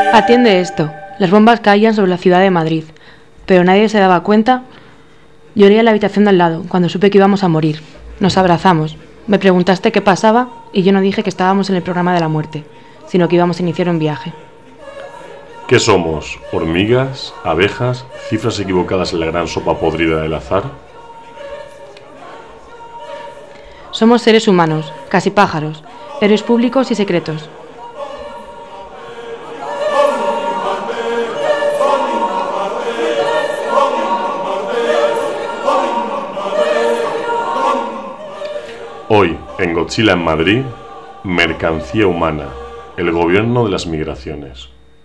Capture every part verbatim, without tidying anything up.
Atiende esto. Las bombas caían sobre la ciudad de Madrid, pero nadie se daba cuenta. Lloré en la habitación de al lado, cuando supe que íbamos a morir. Nos abrazamos. Me preguntaste qué pasaba y yo no dije que estábamos en el programa de la muerte, sino que íbamos a iniciar un viaje. ¿Qué somos? ¿Hormigas? ¿Abejas? ¿Cifras equivocadas en la gran sopa podrida del azar? Somos seres humanos, casi pájaros, héroes públicos y secretos. Hoy, en Godzilla en Madrid, mercancía humana, el gobierno de las migraciones.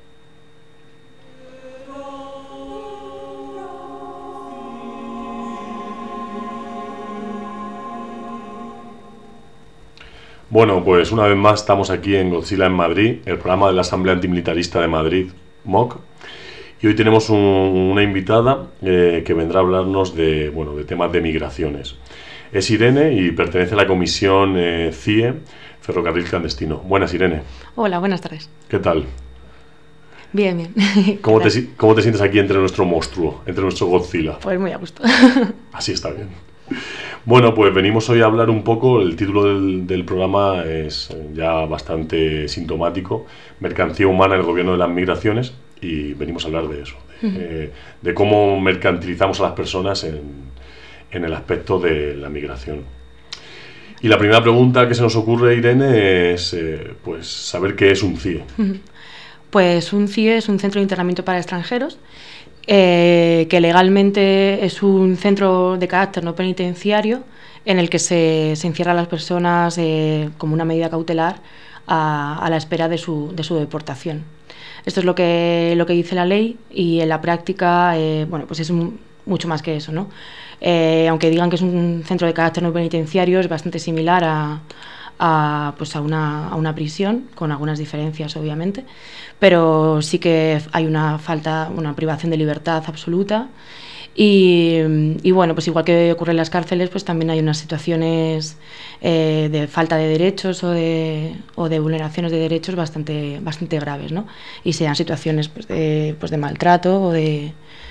Bueno, pues una vez más estamos aquí en Godzilla en Madrid, el programa de la Asamblea Antimilitarista de Madrid, M O C, y hoy tenemos un, una invitada eh, que vendrá a hablarnos de, bueno, de temas de migraciones. Es Irene y pertenece a la comisión eh, C I E, Ferrocarril Clandestino. Buenas, Irene. Hola, buenas tardes. ¿Qué tal? Bien, bien. ¿Cómo te, ¿Cómo te sientes aquí entre nuestro monstruo, entre nuestro Godzilla? Pues muy a gusto. Así está bien. Bueno, pues venimos hoy a hablar un poco, el título del, del programa es ya bastante sintomático, Mercancía humana en el gobierno de las migraciones, y venimos a hablar de eso, de, uh-huh. eh, de cómo mercantilizamos a las personas en, en el aspecto de la migración. Y la primera pregunta que se nos ocurre, Irene, es eh, pues saber qué es un C I E. Uh-huh. Pues un C I E es un centro de internamiento para extranjeros, Eh, que legalmente es un centro de carácter no penitenciario en el que se, se encierra a las personas eh, como una medida cautelar a, a la espera de su, de su deportación. Esto es lo que, lo que dice la ley, y en la práctica eh, bueno, pues es un, mucho más que eso, ¿no? Eh, aunque digan que es un centro de carácter no penitenciario, es bastante similar a, a, pues a, una, a una prisión, con algunas diferencias obviamente, pero sí que hay una falta, una privación de libertad absoluta. Y, y bueno, pues igual que ocurre en las cárceles, pues también hay unas situaciones eh, de falta de derechos o de, o de vulneraciones de derechos bastante, bastante graves, ¿no? Y sean situaciones pues de, pues de maltrato o de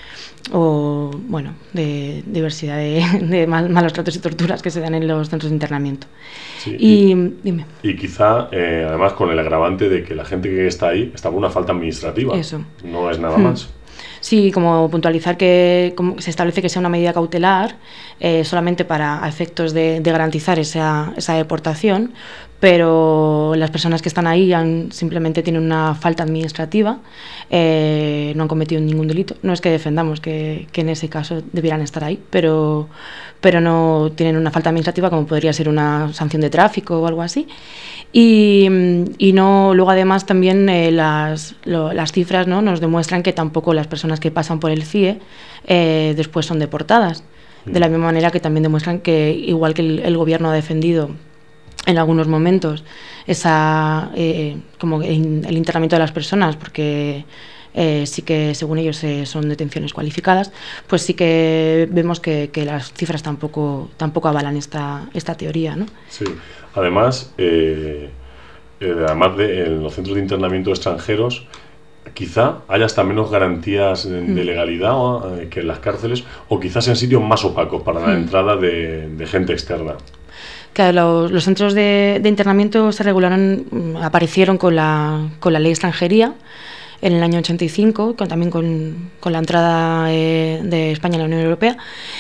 o bueno de diversidad de, de mal, malos tratos y torturas que se dan en los centros de internamiento. Sí, y, y, dime. y quizá eh, además con el agravante de que la gente que está ahí está por una falta administrativa. Eso. No es nada hmm. más. Sí, como puntualizar que como se establece que sea una medida cautelar eh, solamente para efectos de, de garantizar esa, esa deportación, pero las personas que están ahí han, simplemente tienen una falta administrativa, eh, no han cometido ningún delito. No es que defendamos que, que en ese caso debieran estar ahí, pero, pero no tienen una falta administrativa como podría ser una sanción de tráfico o algo así. Y, y no, luego además también eh, las, lo, las cifras, ¿no?, nos demuestran que tampoco las personas que pasan por el C I E eh, después son deportadas. De la misma manera que también demuestran que, igual que el, el gobierno ha defendido en algunos momentos esa eh, como el, el internamiento de las personas, porque eh, sí que según ellos eh, son detenciones cualificadas, pues sí que vemos que, que las cifras tampoco tampoco avalan esta esta teoría, ¿no? Sí. Además, eh, eh, además de en los centros de internamiento de extranjeros, quizá haya hasta menos garantías de, de legalidad eh, que en las cárceles, o quizás en sitios más opacos para la entrada de, de gente externa. Claro, los, los centros de, de internamiento se regularon, aparecieron con la, con la ley de extranjería en el año ochenta y cinco, con, también con, con la entrada eh, de España en la Unión Europea,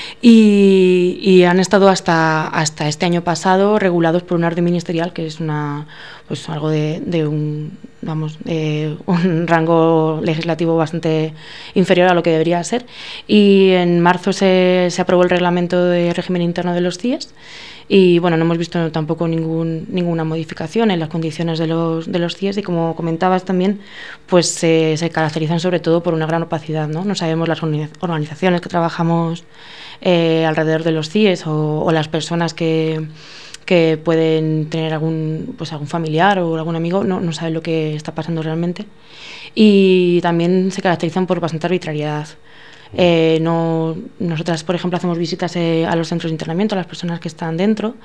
y, y han estado hasta, hasta este año pasado regulados por una orden ministerial, que es una pues algo de, de un vamos de un rango legislativo bastante inferior a lo que debería ser. Y en marzo se, se aprobó el reglamento de régimen interno de los C I E S. Y bueno, no hemos visto tampoco ningún, ninguna modificación en las condiciones de los, de los C I E S, y como comentabas también, pues se, se caracterizan sobre todo por una gran opacidad, ¿no? No sabemos las organizaciones que trabajamos eh, alrededor de los C I E S o, o las personas que, que pueden tener algún, pues algún familiar o algún amigo, no, no saben lo que está pasando realmente. Y también se caracterizan por bastante arbitrariedad. Eh, no, nosotras, por ejemplo, hacemos visitas eh, a los centros de internamiento, a las personas que están dentro,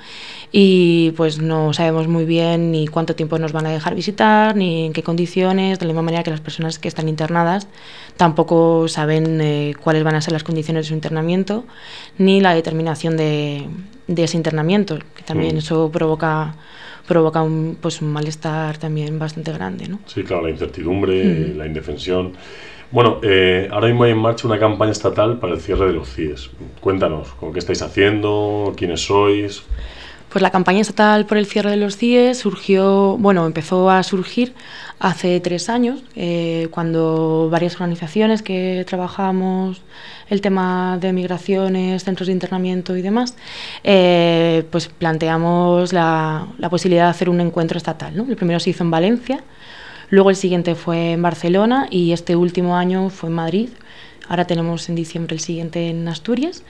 y pues no sabemos muy bien ni cuánto tiempo nos van a dejar visitar, ni en qué condiciones, de la misma manera que las personas que están internadas tampoco saben eh, cuáles van a ser las condiciones de su internamiento, ni la determinación de, de ese internamiento, que también mm. eso provoca... provoca un, pues, un malestar también bastante grande, ¿no? Sí, claro, la incertidumbre, mm. la indefensión. Bueno, eh, ahora mismo hay en marcha una campaña estatal para el cierre de los C I E S. Cuéntanos, ¿con qué estáis haciendo? ¿Quiénes sois? Pues la campaña estatal por el cierre de los C I E S surgió, bueno, empezó a surgir hace tres años, eh, cuando varias organizaciones que trabajamos el tema de migraciones, centros de internamiento y demás, eh, pues planteamos la, la posibilidad de hacer un encuentro estatal, ¿no? El primero se hizo en Valencia, luego el siguiente fue en Barcelona y este último año fue en Madrid. Ahora tenemos en diciembre el siguiente en Asturias.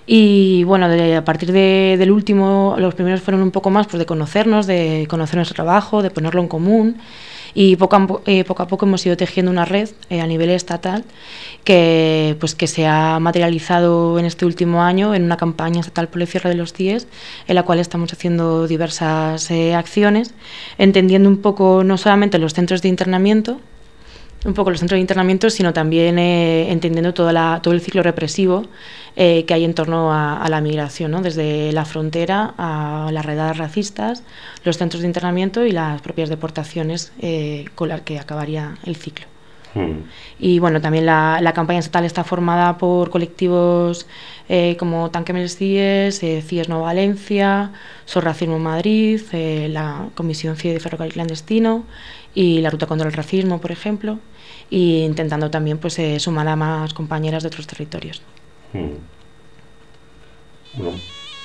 Y bueno, de, a partir de, del último, los primeros fueron un poco más pues, de conocernos, de conocer nuestro trabajo, de ponerlo en común. Y poco a, eh, poco, a poco hemos ido tejiendo una red eh, a nivel estatal que, pues, que se ha materializado en este último año en una campaña estatal por el cierre de los C I E S, en la cual estamos haciendo diversas eh, acciones, entendiendo un poco no solamente los centros de internamiento, un poco los centros de internamiento, sino también eh, entendiendo toda la, todo el ciclo represivo eh, que hay en torno a, a la migración, ¿no? Desde la frontera a las redadas racistas, los centros de internamiento y las propias deportaciones eh, con las que acabaría el ciclo. Mm. Y bueno, también la, la campaña estatal está formada por colectivos eh, como Tanquem C I E S, eh, C I E S No Valencia, Sor Racismo Madrid, eh, la Comisión C I E de Ferrocarril Clandestino y la Ruta contra el Racismo, por ejemplo, y intentando también pues eh, sumar a más compañeras de otros territorios. Mm. Bueno.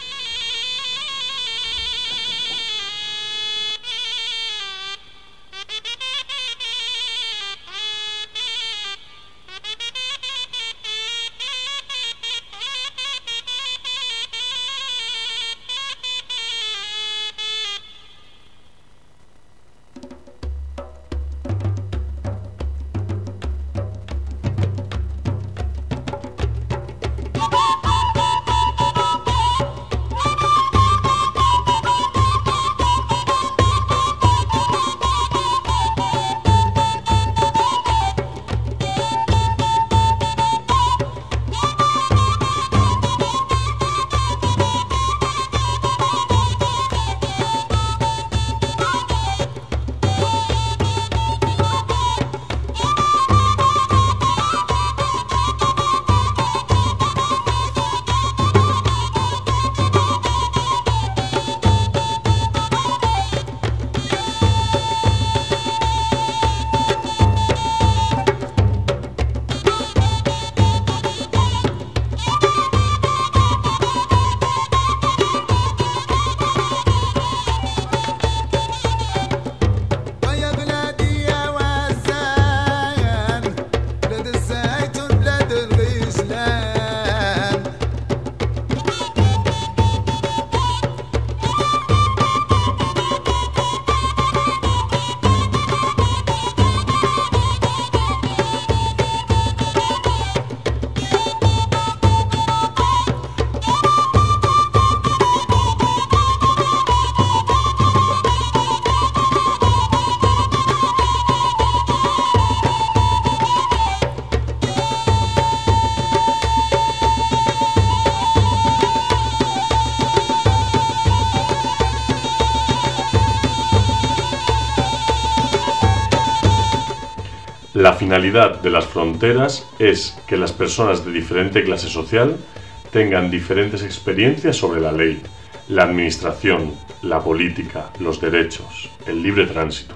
La finalidad de las fronteras es que las personas de diferente clase social tengan diferentes experiencias sobre la ley, la administración, la política, los derechos, el libre tránsito.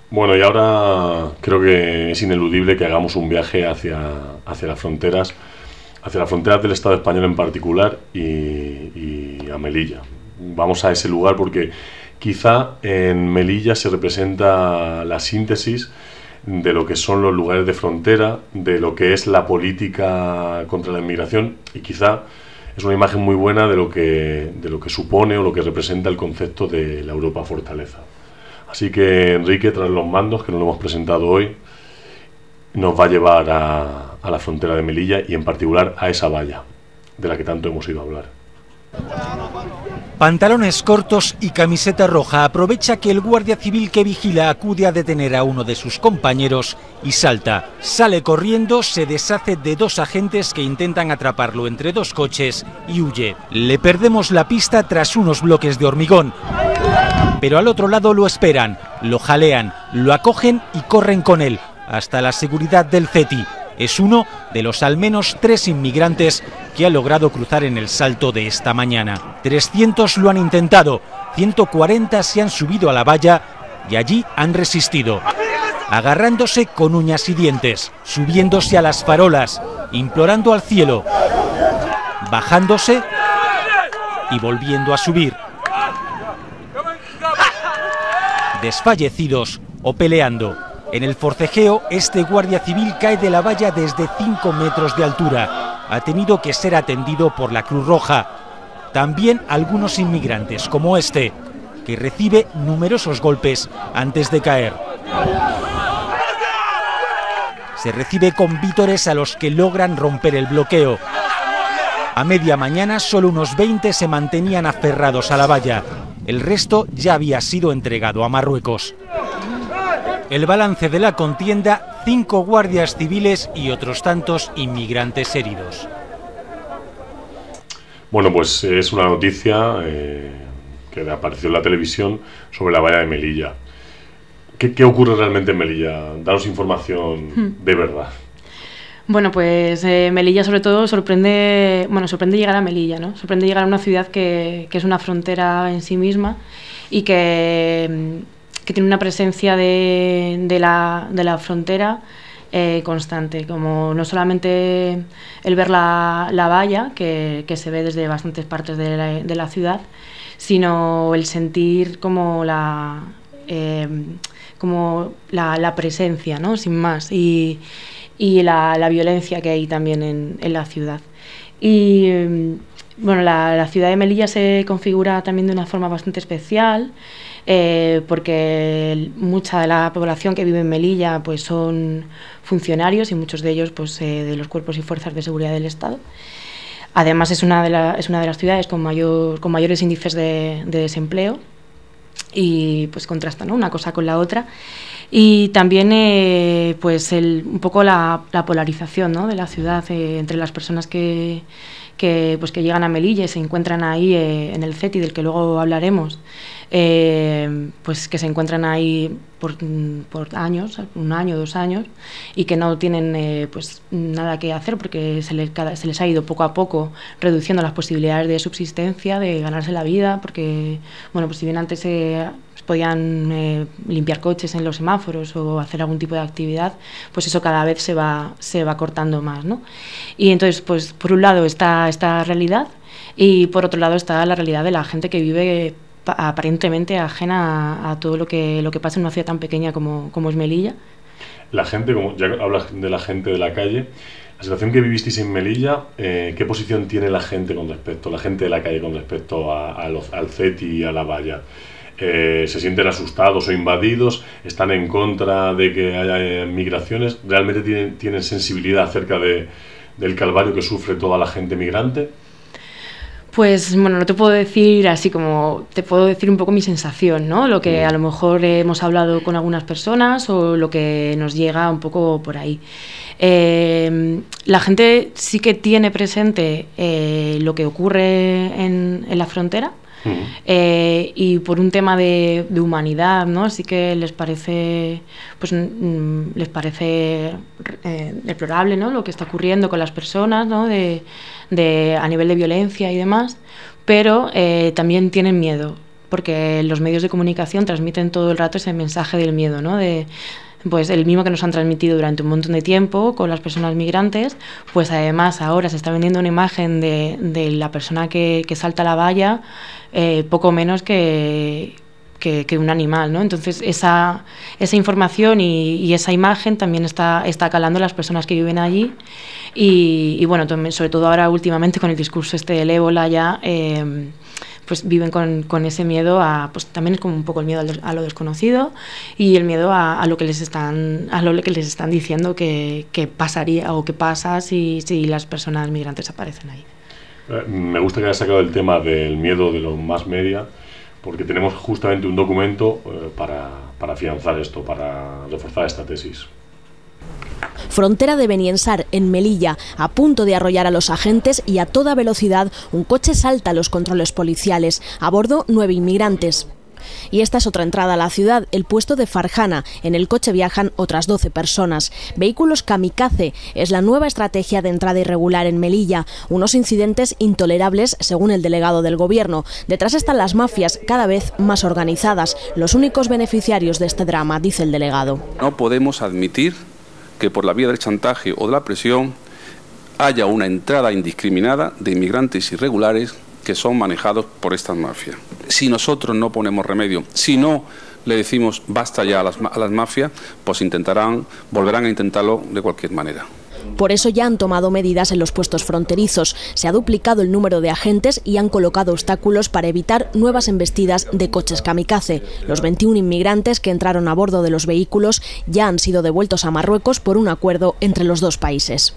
Bueno, y ahora creo que es ineludible que hagamos un viaje hacia, hacia las fronteras, hacia las fronteras del Estado español en particular y, y a Melilla. Vamos a ese lugar porque quizá en Melilla se representa la síntesis de lo que son los lugares de frontera, de lo que es la política contra la inmigración, y quizá es una imagen muy buena de lo que, de lo que supone o lo que representa el concepto de la Europa fortaleza. Así que Enrique, tras los mandos, que nos lo hemos presentado hoy, nos va a llevar a, a la frontera de Melilla y en particular a esa valla de la que tanto hemos ido a hablar. Pantalones cortos y camiseta roja. Aprovecha que el guardia civil que vigila acude a detener a uno de sus compañeros y salta. Sale corriendo, se deshace de dos agentes que intentan atraparlo entre dos coches y huye. Le perdemos la pista tras unos bloques de hormigón. Pero al otro lado lo esperan, lo jalean, lo acogen y corren con él hasta la seguridad del CETI. Es uno de los al menos tres inmigrantes que ha logrado cruzar en el salto de esta mañana. trescientos lo han intentado, ciento cuarenta se han subido a la valla y allí han resistido, agarrándose con uñas y dientes, subiéndose a las farolas, implorando al cielo, bajándose y volviendo a subir, desfallecidos o peleando. En el forcejeo, este guardia civil cae de la valla desde cinco metros de altura. Ha tenido que ser atendido por la Cruz Roja. También algunos inmigrantes, como este, que recibe numerosos golpes antes de caer. Se recibe con vítores a los que logran romper el bloqueo. A media mañana, solo unos veinte se mantenían aferrados a la valla. El resto ya había sido entregado a Marruecos. El balance de la contienda, cinco guardias civiles y otros tantos inmigrantes heridos. Bueno, pues es una noticia eh, que apareció en la televisión sobre la valla de Melilla. ¿Qué, qué ocurre realmente en Melilla? Danos información hmm. de verdad. Bueno, pues eh, Melilla sobre todo sorprende, bueno, sorprende llegar a Melilla, ¿no? Sorprende llegar a una ciudad que, que es una frontera en sí misma y que... que tiene una presencia de, de, la, de la frontera eh, constante, como no solamente el ver la, la valla, que, que se ve desde bastantes partes de la, de la ciudad, sino el sentir como la, eh, como la, la presencia, ¿no? Sin más, y, y la, la violencia que hay también en, en la ciudad. Y bueno, la, la ciudad de Melilla se configura también de una forma bastante especial, Eh, porque mucha de la población que vive en Melilla pues son funcionarios y muchos de ellos pues eh, de los cuerpos y fuerzas de seguridad del Estado. Además es una de, la, es una de las ciudades con, mayor, con mayores índices de, de desempleo y pues contrasta, ¿no?, una cosa con la otra. Y también eh, pues el, un poco la, la polarización, ¿no?, de la ciudad eh, entre las personas que, que, pues que llegan a Melilla y se encuentran ahí eh, en el CETI, del que luego hablaremos. Eh, pues que se encuentran ahí por, por años, un año, dos años, y que no tienen eh, pues nada que hacer porque se les, cada, se les ha ido poco a poco reduciendo las posibilidades de subsistencia, de ganarse la vida, porque bueno, pues si bien antes eh, podían eh, limpiar coches en los semáforos o hacer algún tipo de actividad, pues eso cada vez se va, se va cortando más, ¿no? Y entonces, pues por un lado está esta realidad y por otro lado está la realidad de la gente que vive aparentemente ajena a, a todo lo que lo que pasa en una ciudad tan pequeña como, como es Melilla. La gente, como ya hablas de la gente de la calle, la situación que vivisteis en Melilla, eh, ¿qué posición tiene la gente con respecto, la gente de la calle con respecto a, a los, al CETI y a la valla? Eh, ¿Se sienten asustados o invadidos? ¿Están en contra de que haya migraciones? ¿Realmente tienen, tienen sensibilidad acerca de, del calvario que sufre toda la gente migrante? Pues bueno, no te puedo decir así como, te puedo decir un poco mi sensación, ¿no? Lo que a lo mejor hemos hablado con algunas personas o lo que nos llega un poco por ahí. Eh, la gente sí que tiene presente eh, lo que ocurre en, en la frontera. Uh-huh. Eh, y por un tema de, de humanidad, ¿no? Sí que les parece, pues mm, les parece eh, deplorable, ¿no?, lo que está ocurriendo con las personas, ¿no?, de, de, a nivel de violencia y demás, pero eh, también tienen miedo, porque los medios de comunicación transmiten todo el rato ese mensaje del miedo, ¿no? De, pues el mismo que nos han transmitido durante un montón de tiempo con las personas migrantes, pues además ahora se está vendiendo una imagen de, de la persona que, que salta la valla eh, poco menos que, que, que un animal, ¿no? Entonces esa, esa información y, y esa imagen también está, está calando a las personas que viven allí y, y bueno, sobre todo ahora últimamente con el discurso este del ébola ya... Eh, pues viven con, con ese miedo a, pues también es como un poco el miedo a lo desconocido y el miedo a, a lo que les están a lo que les están diciendo que, que pasaría o que pasa si, si las personas migrantes aparecen ahí. Me gusta que hayas sacado el tema del miedo de los más media, porque tenemos justamente un documento eh, para, para afianzar esto, para reforzar esta tesis. Frontera de Beniensar, en Melilla, a punto de arrollar a los agentes y a toda velocidad un coche salta los controles policiales. A bordo, nueve inmigrantes. Y esta es otra entrada a la ciudad, el puesto de Farjana. En el coche viajan otras doce personas. Vehículos kamikaze es la nueva estrategia de entrada irregular en Melilla. Unos incidentes intolerables, según el delegado del gobierno. Detrás están las mafias, cada vez más organizadas. Los únicos beneficiarios de este drama, dice el delegado. No podemos admitir que por la vía del chantaje o de la presión haya una entrada indiscriminada de inmigrantes irregulares que son manejados por estas mafias. Si nosotros no ponemos remedio, si no le decimos basta ya a las, a las mafias, pues intentarán, volverán a intentarlo de cualquier manera. Por eso ya han tomado medidas en los puestos fronterizos. Se ha duplicado el número de agentes y han colocado obstáculos para evitar nuevas embestidas de coches kamikaze. Los veintiún inmigrantes que entraron a bordo de los vehículos ya han sido devueltos a Marruecos por un acuerdo entre los dos países.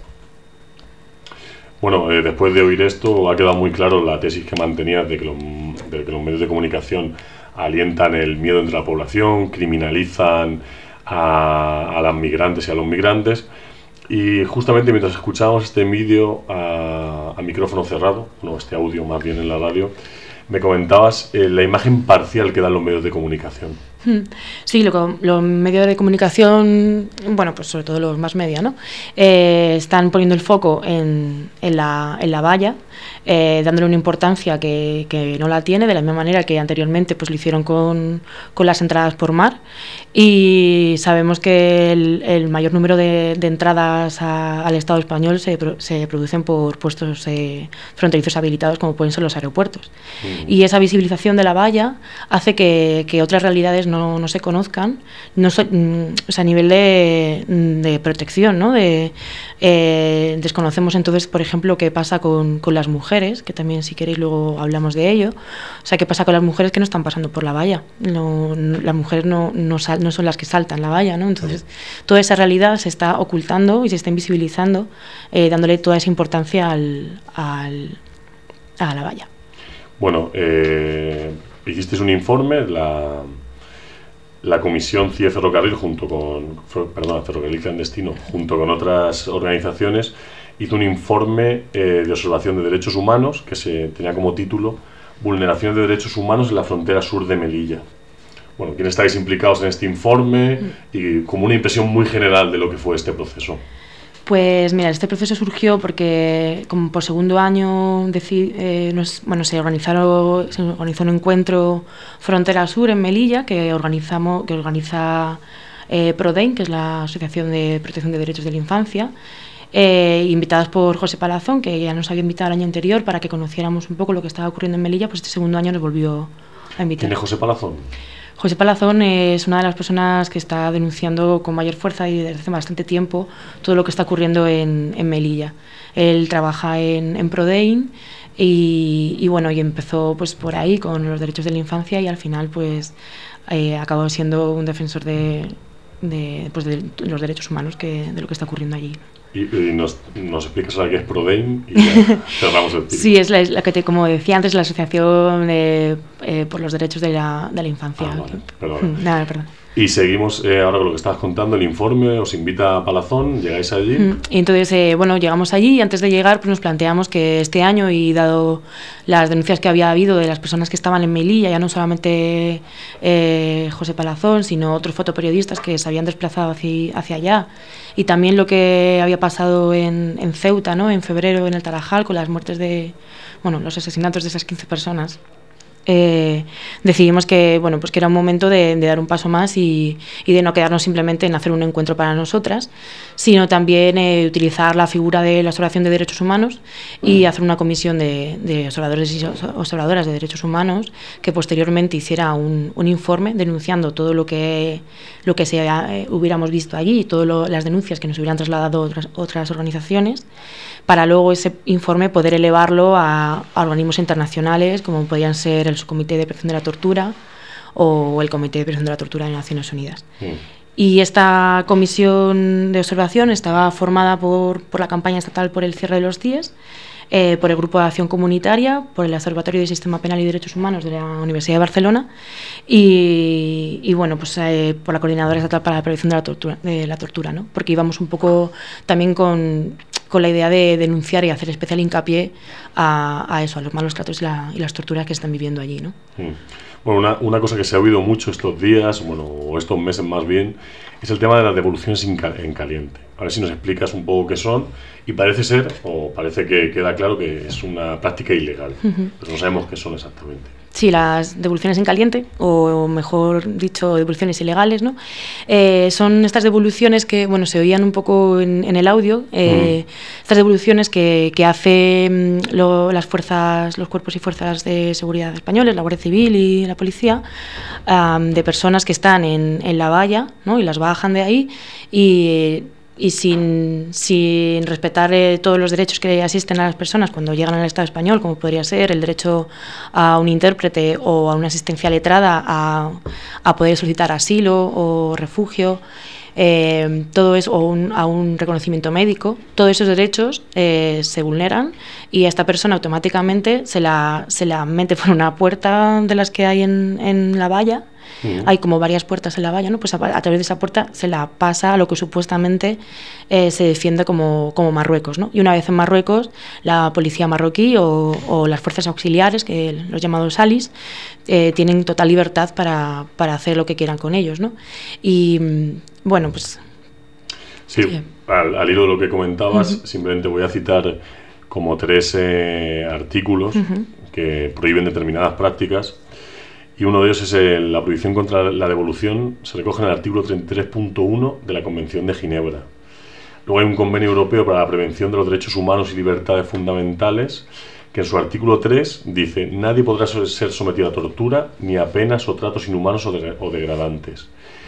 Bueno, eh, después de oír esto ha quedado muy claro la tesis que mantenías de que los, de que los medios de comunicación alientan el miedo entre la población, criminalizan a, a las migrantes y a los migrantes. Y justamente mientras escuchábamos este vídeo a, a micrófono cerrado, no, este audio más bien en la radio, me comentabas eh, la imagen parcial que dan los medios de comunicación. Sí, lo, los medios de comunicación, bueno, pues sobre todo los más media, ¿no? Eh, están poniendo el foco en, en, la, en la valla, eh, dándole una importancia que, que no la tiene, de la misma manera que anteriormente pues lo hicieron con, con las entradas por mar. Y sabemos que el, el mayor número de, de entradas a, al Estado español se, se producen por puestos eh, fronterizos habilitados, como pueden ser los aeropuertos. Uh-huh. Y esa visibilización de la valla hace que, que otras realidades no, no se conozcan, no so, o sea, a nivel de, de protección, ¿no? De, eh, desconocemos entonces, por ejemplo, qué pasa con, con las mujeres, que también si queréis luego hablamos de ello. O sea, qué pasa con las mujeres que no están pasando por la valla. No, no, las mujeres no, no, sal, no son las que saltan la valla, ¿no? Entonces, toda esa realidad se está ocultando y se está invisibilizando, eh, dándole toda esa importancia al, al, a la valla. Bueno, eh, hicisteis un informe, la... La Comisión C I E Ferrocarril, junto con, perdón, Ferrocarril Clandestino, junto con otras organizaciones, hizo un informe eh, de observación de derechos humanos que se tenía como título Vulneraciones de derechos humanos en la frontera sur de Melilla. Bueno, ¿quiénes estáis implicados en este informe? Y como una impresión muy general de lo que fue este proceso. Pues mira, este proceso surgió porque como por segundo año deci, eh, nos, bueno, se, organizaron, se organizó un encuentro Frontera Sur en Melilla que, organizamos, que organiza eh, ProDEIN, que es la Asociación de Protección de Derechos de la Infancia, eh, invitadas por José Palazón, que ya nos había invitado el año anterior para que conociéramos un poco lo que estaba ocurriendo en Melilla, pues este segundo año nos volvió a invitar. ¿Quién es José Palazón? José Palazón es una de las personas que está denunciando con mayor fuerza y desde hace bastante tiempo todo lo que está ocurriendo en, en Melilla. Él trabaja en, en ProDEIN y, y bueno, y empezó pues por ahí con los derechos de la infancia y al final pues eh, acabó siendo un defensor de, de, pues, de los derechos humanos, que, de lo que está ocurriendo allí. Y, y nos, nos explicas ahora qué es ProDEIN y ya cerramos el tiro. Sí, es la, la que te, como decía antes, la Asociación de, eh, por los Derechos de la, de la Infancia. Ah, vale, perdón. Nada, perdón. Y seguimos eh, ahora con lo que estabas contando, el informe, os invita a Palazón, llegáis allí. Mm, y entonces, eh, bueno, llegamos allí y antes de llegar pues nos planteamos que este año, y dado las denuncias que había habido de las personas que estaban en Melilla, ya no solamente eh, José Palazón, sino otros fotoperiodistas que se habían desplazado hacia, hacia allá, y también lo que había pasado en, en Ceuta, ¿no? En febrero, en el Tarajal, con las muertes de, bueno, los asesinatos de esas quince personas. eh, decidimos que, bueno, pues que era un momento de, de dar un paso más y, y de no quedarnos simplemente en hacer un encuentro para nosotras, sino también eh, utilizar la figura de la observación de derechos humanos y hacer una comisión de, de observadores y observadoras de derechos humanos que posteriormente hiciera un, un informe denunciando todo lo que, lo que se, eh, hubiéramos visto allí y todas las denuncias que nos hubieran trasladado otras, otras organizaciones, para luego ese informe poder elevarlo a, a organismos internacionales como podían ser el Subcomité de Prevención de la Tortura o el Comité de Prevención de la Tortura de Naciones Unidas. Sí. Y esta comisión de observación estaba formada por, por la campaña estatal por el cierre de los C I E S, eh, por el Grupo de Acción Comunitaria, por el Observatorio de Sistema Penal y Derechos Humanos de la Universidad de Barcelona y, y bueno, pues eh, por la Coordinadora Estatal para la Prevención de la Tortura, de la tortura, ¿no? Porque íbamos un poco también con, con la idea de denunciar y hacer especial hincapié a, a eso, a los malos tratos y, la, y las torturas que están viviendo allí, ¿no? Mm. Bueno, una, una cosa que se ha oído mucho estos días, bueno, o estos meses más bien, es el tema de las devoluciones en caliente. A ver si nos explicas un poco qué son. Y parece ser, o parece que queda claro que es una práctica ilegal, uh-huh. pero no sabemos qué son exactamente. Sí, las devoluciones en caliente, o mejor dicho, devoluciones ilegales, ¿no? Eh, son estas devoluciones que, bueno, se oían un poco en, en el audio, eh, uh-huh. estas devoluciones que, que hacen lo, las fuerzas, los cuerpos y fuerzas de seguridad españoles, la Guardia Civil y la policía, um, de personas que están en, en la valla, ¿no? Y las bajan de ahí y... y sin, sin respetar eh, todos los derechos que asisten a las personas cuando llegan al Estado español, como podría ser el derecho a un intérprete o a una asistencia letrada, a, a poder solicitar asilo o refugio, eh, todo eso, o un, a un reconocimiento médico, todos esos derechos eh, se vulneran y a esta persona automáticamente se la, se la mete por una puerta de las que hay en, en la valla. Uh-huh. Hay como varias puertas en la valla, ¿no? Pues a, a través de esa puerta se la pasa a lo que supuestamente eh, se defiende como, como Marruecos, ¿no? Y una vez en Marruecos, la policía marroquí o, o las fuerzas auxiliares, que los llamados salis, eh, tienen total libertad para, para hacer lo que quieran con ellos, ¿no? Y bueno, pues... Sí, sí. Al, al hilo de lo que comentabas, uh-huh. simplemente voy a citar como tres eh, artículos uh-huh. que prohíben determinadas prácticas. Y uno de ellos es el, la prohibición contra la devolución, se recoge en el artículo treinta y tres punto uno de la Convención de Ginebra. Luego hay un convenio europeo para la prevención de los derechos humanos y libertades fundamentales, que en su artículo tres dice: nadie podrá ser sometido a tortura ni a penas o tratos inhumanos o, de, o degradantes.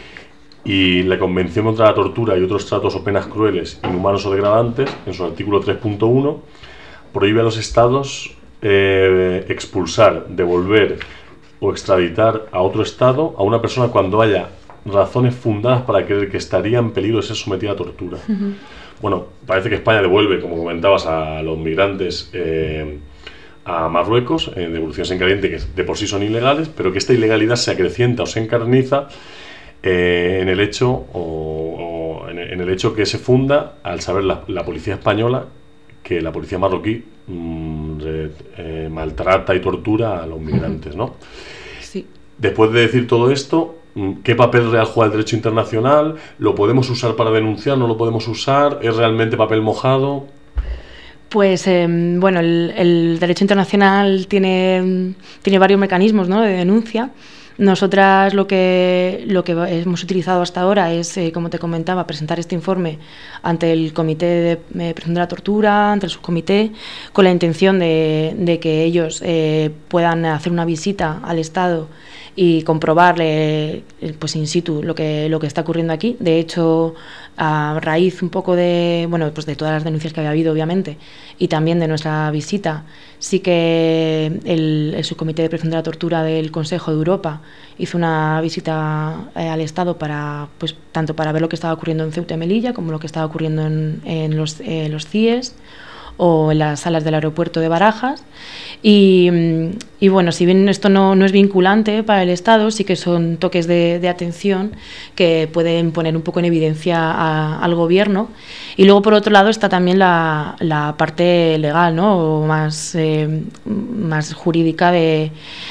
Y la Convención contra la tortura y otros tratos o penas crueles, inhumanos o degradantes, en su artículo tres punto uno, prohíbe a los estados eh, expulsar, devolver o extraditar a otro estado a una persona cuando haya razones fundadas para creer que estaría en peligro de ser sometida a tortura. Uh-huh. Bueno, parece que España devuelve, como comentabas, a los migrantes eh, a Marruecos en devoluciones en caliente, que de por sí son ilegales, pero que esta ilegalidad se acrecienta o se encarniza eh, en el hecho o, o en, en el hecho que se funda al saber la, la policía española que la policía marroquí mmm, re, eh, maltrata y tortura a los migrantes, ¿no? Sí. Después de decir todo esto, ¿qué papel real juega el derecho internacional? ¿Lo podemos usar para denunciar? ¿No lo podemos usar? ¿Es realmente papel mojado? Pues eh, bueno, el, el derecho internacional tiene, tiene varios mecanismos, ¿no?, de denuncia. Nosotras lo que, lo que hemos utilizado hasta ahora es, eh, como te comentaba, presentar este informe ante el Comité de Prevención de la Tortura, ante el subcomité, con la intención de, de que ellos eh, puedan hacer una visita al Estado y comprobar eh, pues in situ lo que, lo que está ocurriendo aquí. De hecho, a raíz un poco de, bueno, pues de todas las denuncias que había habido, obviamente, y también de nuestra visita, sí que el, el subcomité de prevención de la tortura del Consejo de Europa hizo una visita eh, al Estado para, pues, tanto para ver lo que estaba ocurriendo en Ceuta y Melilla como lo que estaba ocurriendo en, en los, eh, los C I E S o en las salas del aeropuerto de Barajas. Y, y bueno, si bien esto no, no es vinculante para el Estado, sí que son toques de, de atención que pueden poner un poco en evidencia a, al Gobierno. Y luego, por otro lado, está también la, la parte legal, ¿no?, o más, eh, más jurídica de,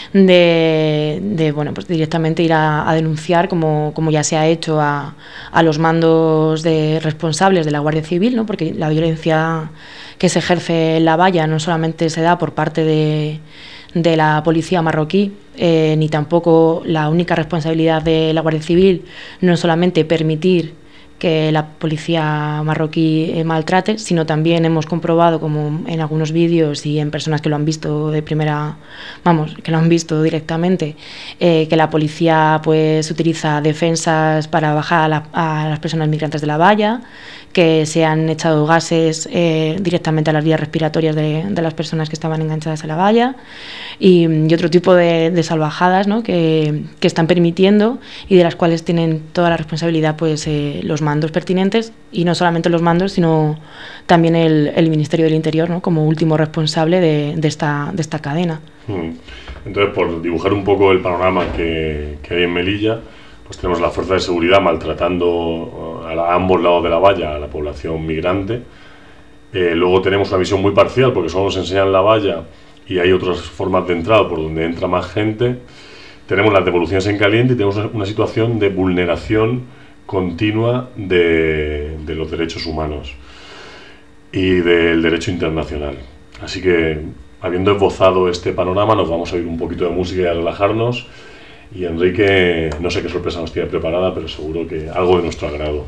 de, de bueno, pues directamente ir a, a denunciar, como, como ya se ha hecho, a, a los mandos de responsables de la Guardia Civil, ¿no?, porque la violencia que se ejerce en la valla no solamente se da por parte de, de la policía marroquí, eh, ni tampoco la única responsabilidad de la Guardia Civil no es solamente permitir que la policía marroquí eh, maltrate, sino también hemos comprobado, como en algunos vídeos y en personas que lo han visto de primera, vamos, que lo han visto directamente, eh, que la policía pues utiliza defensas para bajar a, la, a las personas migrantes de la valla, que se han echado gases eh, directamente a las vías respiratorias de, de las personas que estaban enganchadas a la valla, y, y otro tipo de, de salvajadas, ¿no?, que, que están permitiendo y de las cuales tienen toda la responsabilidad pues eh, los mandos pertinentes, y no solamente los mandos, sino también el, el Ministerio del Interior, ¿no?, como último responsable de, de, esta, de esta cadena. Entonces, por dibujar un poco el panorama que, que hay en Melilla, pues tenemos la fuerza de seguridad maltratando a, la, a ambos lados de la valla a la población migrante. Eh, luego tenemos una visión muy parcial, porque solo nos enseñan la valla y hay otras formas de entrada por donde entra más gente. Tenemos las devoluciones en caliente y tenemos una situación de vulneración continua de, de los derechos humanos y del derecho internacional. Así que, habiendo esbozado este panorama, nos vamos a oír un poquito de música y a relajarnos. Y Enrique, no sé qué sorpresa nos tiene preparada, pero seguro que algo de nuestro agrado.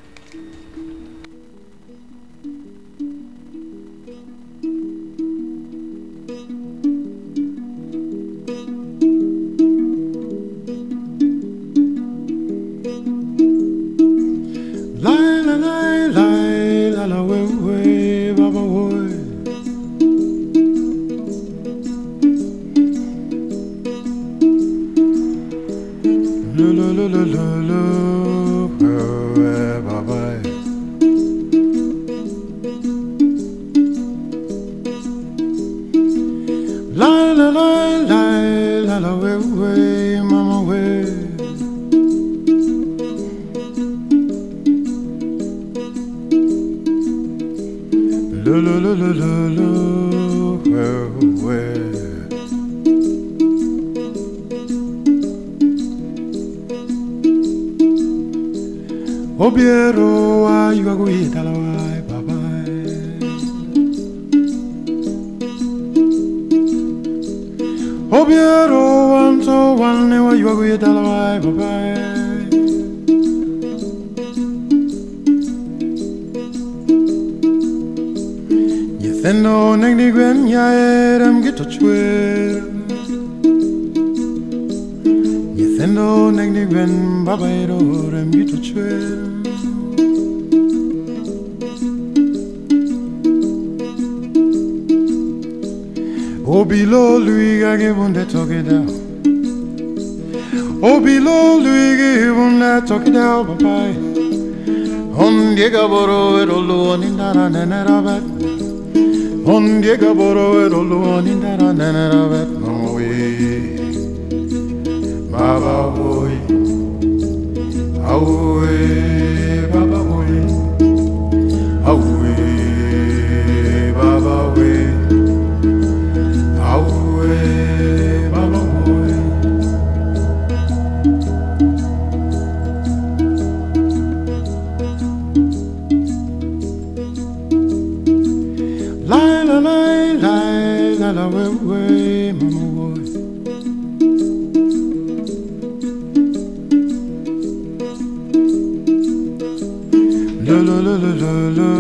Obiero ayu aguita la wai baba. Obiero anto wane ayu aguita la wai baba. Yethendo negni gwen ya erem gito chwer. Yethendo negni gwen baba ero rem gito chwer. Oh, below Louis, I give one that talk it out. Oh, below Louis, give one that talk it out, bye. On Diego Boro, it all on in that and then rabbit. On Diego Boro, it all on in that and then rabbit. No way, Baba boy, away, Baba boy, away, Baba boy. Away, Baba boy. La la la la la la way way, mama boy. La la la la la la.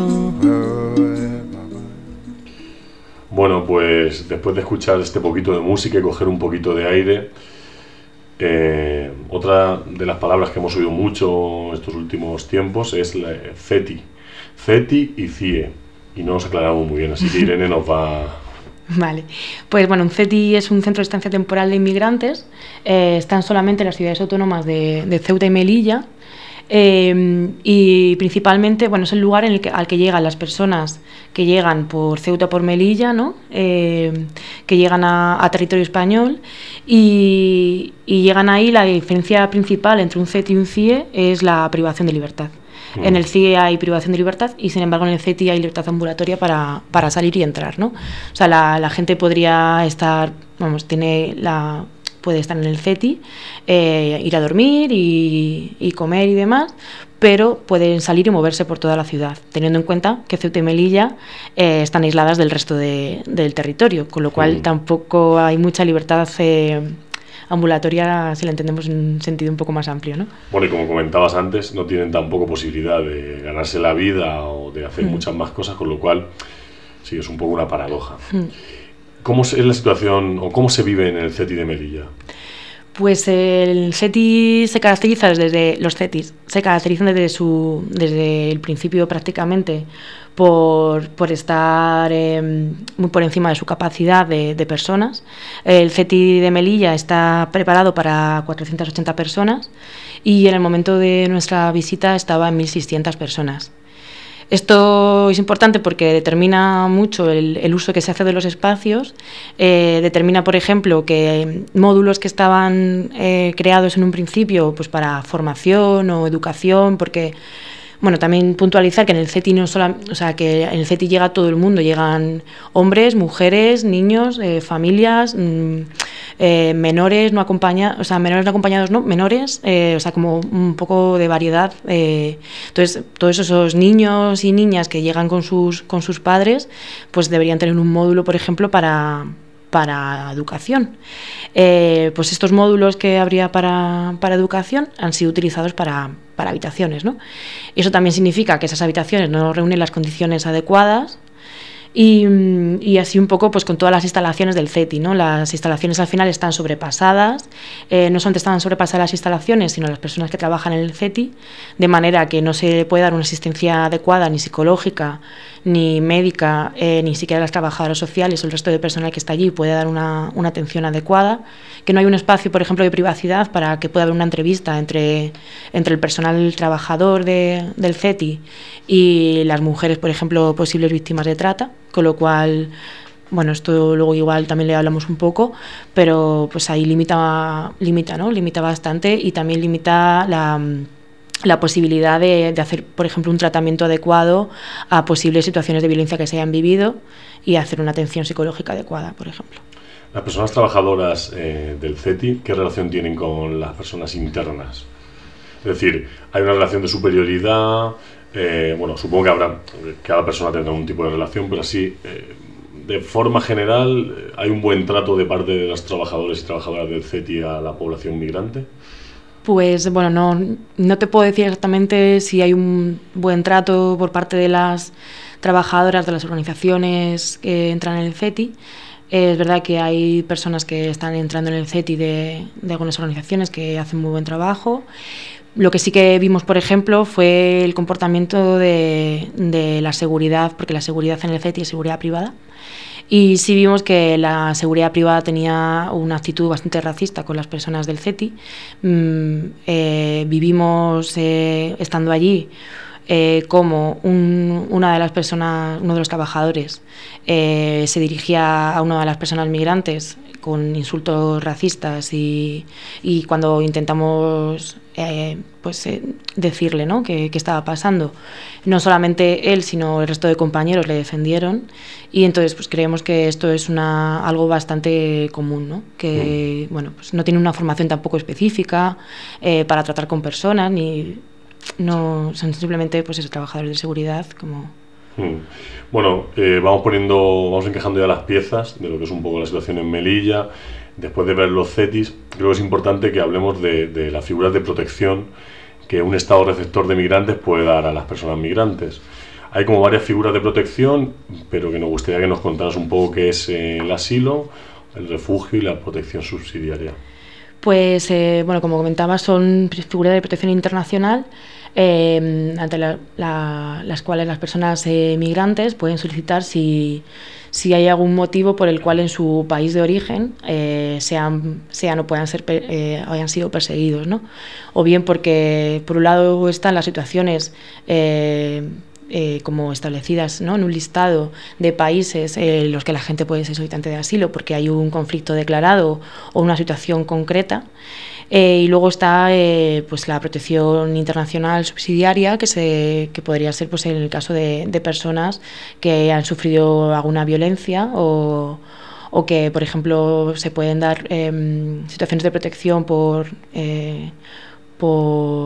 Bueno, pues después de escuchar este poquito de música y coger un poquito de aire, eh, otra de las palabras que hemos oído mucho estos últimos tiempos es la CETI, CETI y CIE, y no nos aclaramos muy bien, así que Irene nos va... Vale, pues bueno, un CETI es un centro de estancia temporal de inmigrantes, eh, están solamente en las ciudades autónomas de, de Ceuta y Melilla. Eh, y principalmente, bueno, es el lugar en el que, al que llegan las personas que llegan por Ceuta, por Melilla, ¿no? Eh, que llegan a, a territorio español y, y llegan ahí. La diferencia principal entre un CETI y un CIE es la privación de libertad. Mm. En el CIE hay privación de libertad y sin embargo en el CETI hay libertad ambulatoria para, para salir y entrar, ¿no? O sea, la, la gente podría estar, vamos, tiene la... puede estar en el CETI, eh, ir a dormir y, y comer y demás, pero pueden salir y moverse por toda la ciudad, teniendo en cuenta que Ceuta y Melilla eh, están aisladas del resto de, del territorio, con lo cual mm. tampoco hay mucha libertad eh, ambulatoria, si la entendemos en un sentido un poco más amplio, ¿no? Bueno, y como comentabas antes, no tienen tampoco posibilidad de ganarse la vida o de hacer mm. muchas más cosas, con lo cual sí, es un poco una paradoja. Mm. ¿Cómo es la situación o cómo se vive en el CETI de Melilla? Pues el CETI se caracteriza desde los CETIs se caracterizan desde su desde el principio prácticamente por, por estar eh, muy por encima de su capacidad de, de personas. El CETI de Melilla está preparado para cuatrocientas ochenta personas y en el momento de nuestra visita estaba en mil seiscientas personas. Esto es importante porque determina mucho el, el uso que se hace de los espacios, eh, determina, por ejemplo, que módulos que estaban eh, creados en un principio pues para formación o educación, porque bueno, también puntualizar que en el CETI no solo, o sea, que en el CETI llega todo el mundo, llegan hombres, mujeres, niños, eh, familias, mmm, eh, menores no acompañados, o sea, menores no acompañados, no, menores, eh, o sea, como un poco de variedad. Eh, entonces, todos esos niños y niñas que llegan con sus con sus padres, pues deberían tener un módulo, por ejemplo, para para educación. Eh, pues estos módulos que habría para, para educación han sido utilizados para, para habitaciones, ¿no? Y eso también significa que esas habitaciones no reúnen las condiciones adecuadas y, y así un poco pues con todas las instalaciones del CETI, ¿no? Las instalaciones al final están sobrepasadas, eh, no solamente están sobrepasadas las instalaciones, sino las personas que trabajan en el CETI, de manera que no se puede dar una asistencia adecuada ni psicológica, ni médica, eh, ni siquiera las trabajadoras sociales o el resto de personal que está allí puede dar una, una atención adecuada, que no hay un espacio, por ejemplo, de privacidad para que pueda haber una entrevista entre, entre el personal trabajador de, del CETI y las mujeres, por ejemplo, posibles víctimas de trata, con lo cual, bueno, esto luego igual también le hablamos un poco, pero pues ahí limita, limita, ¿no? Limita bastante y también limita la... la posibilidad de, de hacer, por ejemplo, un tratamiento adecuado a posibles situaciones de violencia que se hayan vivido y hacer una atención psicológica adecuada, por ejemplo. Las personas trabajadoras eh, del CETI, ¿qué relación tienen con las personas internas? Es decir, ¿hay una relación de superioridad? Eh, bueno, supongo que habrá, cada persona tendrá un tipo de relación, pero así, eh, de forma general, ¿hay un buen trato de parte de los trabajadores y trabajadoras del CETI a la población migrante? Pues bueno, no, no te puedo decir exactamente si hay un buen trato por parte de las trabajadoras de las organizaciones que entran en el CETI. Es verdad que hay personas que están entrando en el CETI de, de algunas organizaciones que hacen muy buen trabajo. Lo que sí que vimos, por ejemplo, fue el comportamiento de, de la seguridad, porque la seguridad en el CETI es seguridad privada. Y sí vimos que la seguridad privada tenía una actitud bastante racista con las personas del CETI. Mm, eh, vivimos, eh, estando allí, eh, como un, una de las personas, uno de los trabajadores eh, se dirigía a una de las personas migrantes con insultos racistas y, y cuando intentamos eh, pues, eh, decirle, ¿no?, qué estaba pasando, no solamente él sino el resto de compañeros le defendieron y entonces pues creemos que esto es una, algo bastante común, ¿no?, que bueno, pues no tiene una formación tampoco específica eh, para tratar con personas, ni no son simplemente pues esos trabajadores de seguridad como... Bueno, eh, vamos poniendo, vamos encajando ya las piezas de lo que es un poco la situación en Melilla. Después de ver los CETIs, creo que es importante que hablemos de, de las figuras de protección que un Estado receptor de migrantes puede dar a las personas migrantes. Hay como varias figuras de protección, pero que nos gustaría que nos contaras un poco qué es eh, el asilo, el refugio y la protección subsidiaria. Pues, eh, bueno, como comentaba, son figuras de protección internacional eh, ante la, la, las cuales las personas eh, migrantes pueden solicitar si, si hay algún motivo por el cual en su país de origen eh, sean, sean o puedan ser, eh, hayan sido perseguidos, ¿no? O bien porque, por un lado, están las situaciones... Eh, Eh, como establecidas, ¿no?, en un listado de países en eh, los que la gente puede ser solicitante de asilo porque hay un conflicto declarado o una situación concreta. Eh, y luego está eh, pues la protección internacional subsidiaria que, se, que podría ser pues, en el caso de, de personas que han sufrido alguna violencia o, o que, por ejemplo, se pueden dar eh, situaciones de protección por... Eh, por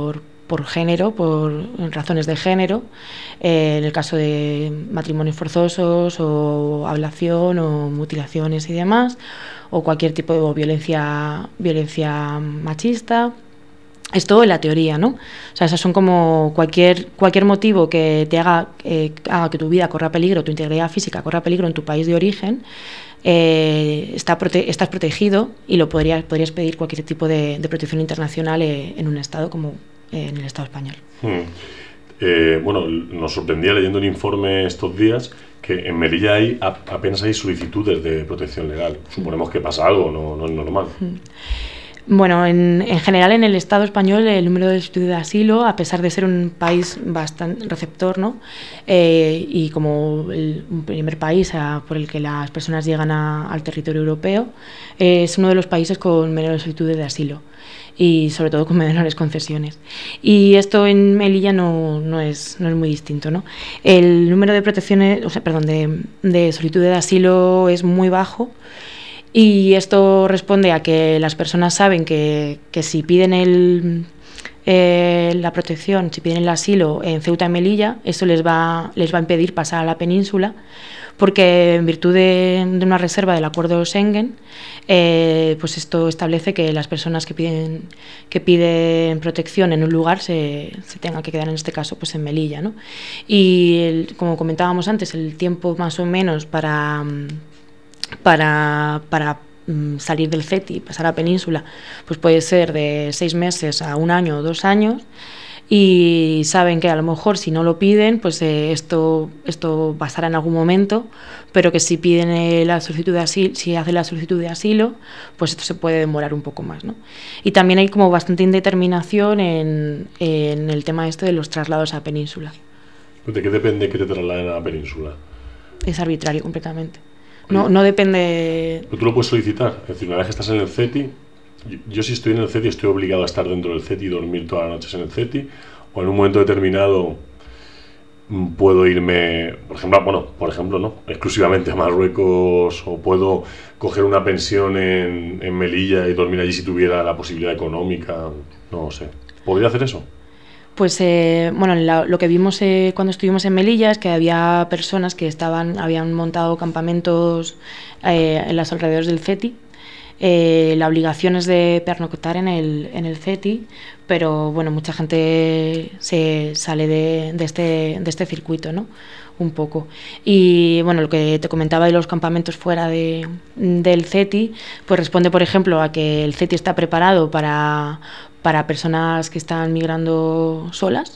por género, por razones de género, eh, en el caso de matrimonios forzosos o ablación o mutilaciones y demás, o cualquier tipo de violencia, violencia machista. Esto en la teoría, ¿no? O sea, esas son como cualquier, cualquier motivo que te haga, eh, haga que tu vida corra peligro, tu integridad física corra peligro en tu país de origen, eh, está prote estás protegido y lo podrías, podrías pedir cualquier tipo de, de protección internacional eh, en un estado como eh, en el Estado español. Hmm. Eh, bueno, nos sorprendía leyendo un informe estos días que en Melilla hay, apenas hay solicitudes de protección legal. Suponemos que pasa algo, no, no es normal. Hmm. Bueno, en, en general en el Estado español el número de solicitudes de asilo, a pesar de ser un país bastante receptor, ¿no? Eh, y como el un primer país a, por el que las personas llegan a, al territorio europeo, eh, es uno de los países con menores solicitudes de asilo y sobre todo con menores concesiones. Y esto en Melilla no, no, es, no es muy distinto, ¿no? El número de protecciones, o sea, perdón, de, de solicitudes de asilo es muy bajo. Y esto responde a que las personas saben que, que si piden el, eh, la protección, si piden el asilo en Ceuta y Melilla, eso les va, les va a impedir pasar a la península, porque en virtud de, de una reserva del acuerdo Schengen, eh, pues esto establece que las personas que piden, que piden protección en un lugar se, se tengan que quedar, en este caso, pues en Melilla, ¿no? Y el, como comentábamos antes, el tiempo más o menos para... para, para um, salir del C E T I y pasar a península, pues puede ser de seis meses a un año o dos años, y saben que a lo mejor si no lo piden, pues eh, esto, esto pasará en algún momento, pero que si piden eh, la solicitud de asilo, si hacen la solicitud de asilo, pues esto se puede demorar un poco más, ¿no? Y también hay como bastante indeterminación en, en el tema este de los traslados a península. ¿De qué depende que te trasladen a la península? Es arbitrario completamente. No, no depende... Pero tú lo puedes solicitar. Es decir, una vez que estás en el C E T I, yo, yo si estoy en el C E T I estoy obligado a estar dentro del C E T I y dormir todas las noches en el C E T I, o en un momento determinado puedo irme, por ejemplo, bueno, por ejemplo, no, exclusivamente a Marruecos, o puedo coger una pensión en, en Melilla y dormir allí si tuviera la posibilidad económica, no lo sé. ¿Podría hacer eso? Pues eh, bueno, la, lo que vimos eh, cuando estuvimos en Melilla es que había personas que estaban, habían montado campamentos eh, en los alrededores del C E T I. Eh, la obligación es de pernoctar en el, en el C E T I, pero bueno, mucha gente se sale de, de, este, de este circuito, ¿no? Un poco. Y bueno, lo que te comentaba de los campamentos fuera de, del C E T I, pues responde, por ejemplo, a que el C E T I está preparado para, para personas que están migrando solas,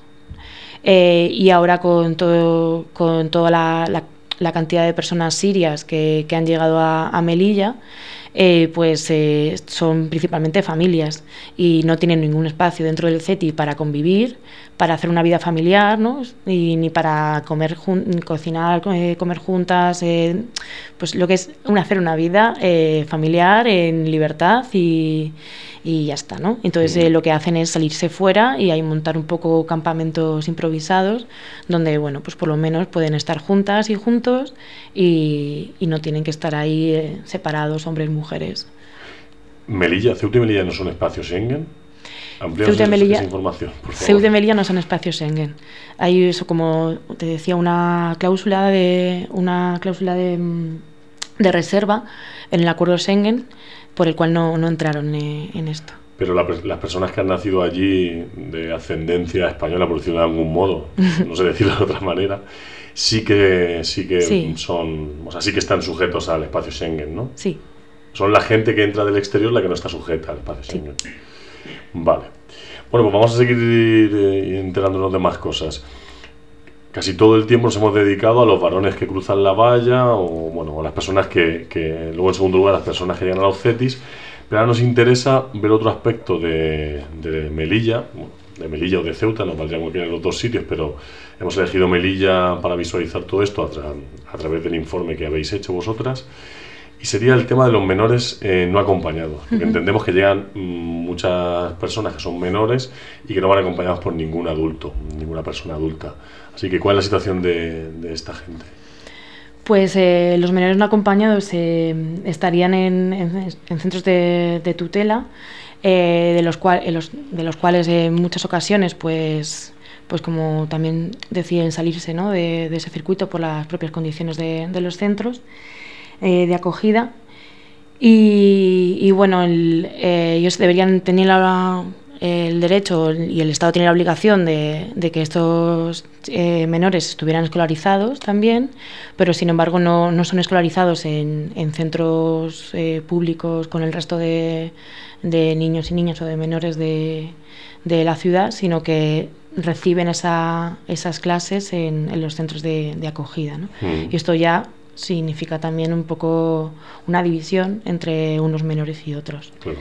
eh, y ahora con, todo, con toda la, la, la cantidad de personas sirias que, que han llegado a, a Melilla, Eh, pues eh, son principalmente familias y no tienen ningún espacio dentro del C E T I para convivir, para hacer una vida familiar, ¿no? Y ni para comer, cocinar, eh, comer juntas, eh, pues lo que es una, hacer una vida eh, familiar en libertad y, y ya está, ¿no? Entonces eh, lo que hacen es salirse fuera y ahí montar un poco campamentos improvisados donde, bueno, pues por lo menos pueden estar juntas y juntos y, y no tienen que estar ahí eh, separados, hombres, mujeres. Melilla, Ceuta y Melilla no son espacios Schengen. Ampliamos Ceuta y Melilla, esa información, por favor. Ceuta y Melilla no son espacios Schengen. Hay eso, como te decía, una cláusula de una cláusula de, de reserva en el acuerdo Schengen por el cual no, no entraron eh, en esto. Pero la, las personas que han nacido allí de ascendencia española, por decirlo de algún modo, no sé decirlo de otra manera, sí que sí que sí. son, o sea, sí que están sujetos al espacio Schengen, ¿no? Sí. Son la gente que entra del exterior la que no está sujeta al espacio sí. Schengen. Vale. Bueno, pues vamos a seguir eh, enterándonos de más cosas. Casi todo el tiempo nos hemos dedicado a los varones que cruzan la valla, o bueno, a las personas que, que luego en segundo lugar, las personas que llegan a los C E T Is. Pero ahora nos interesa ver otro aspecto de, de Melilla, bueno, de Melilla o de Ceuta, nos valdrían muy bien en los dos sitios, pero hemos elegido Melilla para visualizar todo esto a, tra a través del informe que habéis hecho vosotras. Y sería el tema de los menores eh, no acompañados, porque uh-huh. entendemos que llegan mmm, muchas personas que son menores y que no van acompañadas por ningún adulto, ninguna persona adulta. Así que, ¿cuál es la situación de, de esta gente? Pues eh, los menores no acompañados eh, estarían en, en, en centros de, de tutela, eh, de, los cual, los, de los cuales en muchas ocasiones, pues, pues como también deciden salirse, ¿no?, de, de ese circuito por las propias condiciones de, de los centros eh, de acogida. Y, y bueno, el, eh, ellos deberían tener la, el derecho y el Estado tiene la obligación de, de que estos eh, menores estuvieran escolarizados también, pero sin embargo no, no son escolarizados en, en centros eh, públicos con el resto de, de niños y niñas o de menores de, de la ciudad, sino que reciben esa, esas clases en, en los centros de, de acogida, ¿no? Mm. Y esto ya significa también un poco una división entre unos menores y otros. Claro.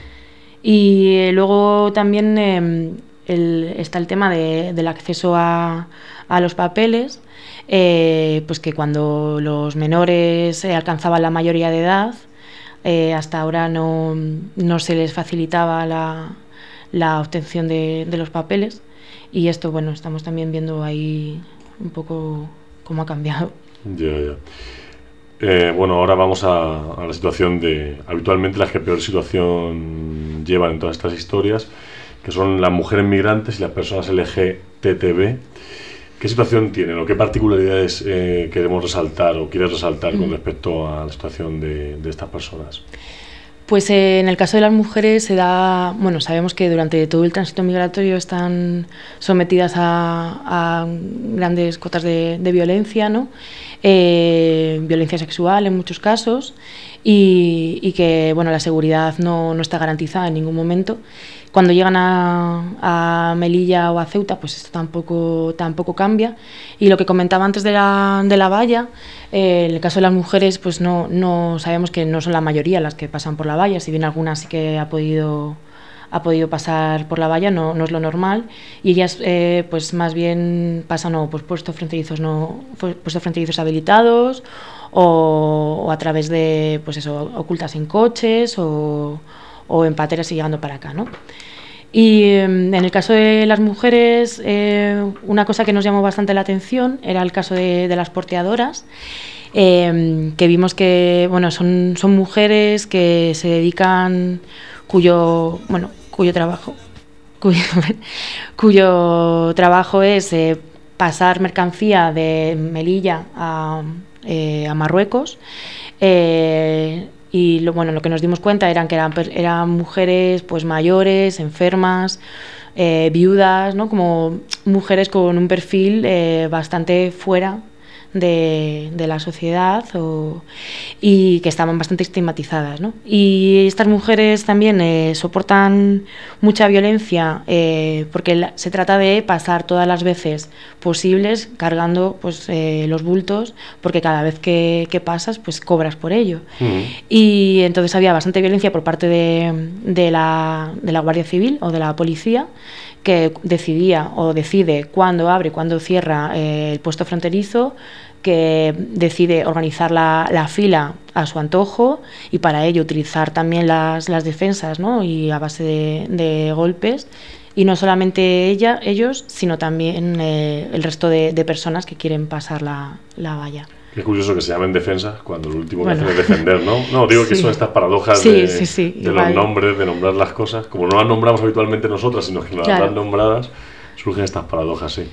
Y eh, luego también eh, el, está el tema de, del acceso a, a los papeles, eh, pues que cuando los menores eh, alcanzaban la mayoría de edad, eh, hasta ahora no, no se les facilitaba la, la obtención de, de los papeles, y esto, bueno, estamos también viendo ahí un poco cómo ha cambiado. Ya, ya. Eh, bueno, ahora vamos a, a la situación de, habitualmente las que peor situación llevan en todas estas historias, que son las mujeres migrantes y las personas L G B T. ¿Qué situación tienen o qué particularidades eh, queremos resaltar o quieres resaltar mm. con respecto a la situación de, de estas personas? Pues eh, en el caso de las mujeres se da, bueno, sabemos que durante todo el tránsito migratorio están sometidas a, a grandes cotas de, de violencia, ¿no? Eh, violencia sexual en muchos casos, y, y que, bueno, la seguridad no, no está garantizada en ningún momento. Cuando llegan a, a Melilla o a Ceuta, pues esto tampoco, tampoco cambia. Y lo que comentaba antes de la, de la valla, eh, en el caso de las mujeres, pues no, no sabemos que no son la mayoría las que pasan por la valla, si bien algunas sí que ha podido, ha podido pasar por la valla, no, no es lo normal. Y ellas, eh, pues más bien pasan o pues, puestos fronterizos, no, puestos fronterizos habilitados, o, o a través de, pues eso, ocultas en coches o o en pateras y llegando para acá, ¿no? Y eh, en el caso de las mujeres, eh, una cosa que nos llamó bastante la atención era el caso de, de las porteadoras, eh, que vimos que, bueno, son, son mujeres que se dedican, cuyo, bueno, cuyo trabajo, cuyo, cuyo trabajo es eh, pasar mercancía de Melilla a, eh, a Marruecos. Eh, Y lo, bueno, lo que nos dimos cuenta eran que eran, eran mujeres pues mayores, enfermas, eh, viudas, ¿no? Como mujeres con un perfil eh, bastante fuera de, de la sociedad o, y que estaban bastante estigmatizadas, ¿no? Y estas mujeres también eh, soportan mucha violencia eh, porque la, se trata de pasar todas las veces posibles cargando pues, eh, los bultos, porque cada vez que, que pasas pues cobras por ello. Uh-huh. Y entonces había bastante violencia por parte de, de, la, de la Guardia Civil o de la policía, que decidía o decide cuándo abre, cuándo cierra eh, el puesto fronterizo, que decide organizar la, la fila a su antojo y para ello utilizar también las, las defensas, ¿no? Y a base de, de golpes. Y no solamente ella, ellos, sino también eh, el resto de, de personas que quieren pasar la, la valla. Qué curioso que se llamen defensas cuando lo último bueno. que hacen es defender, ¿no? No, digo que sí. son estas paradojas sí, de, sí, sí, de los nombres, de nombrar las cosas. Como no las nombramos habitualmente nosotras, sino que las claro. dan nombradas, surgen estas paradojas, sí.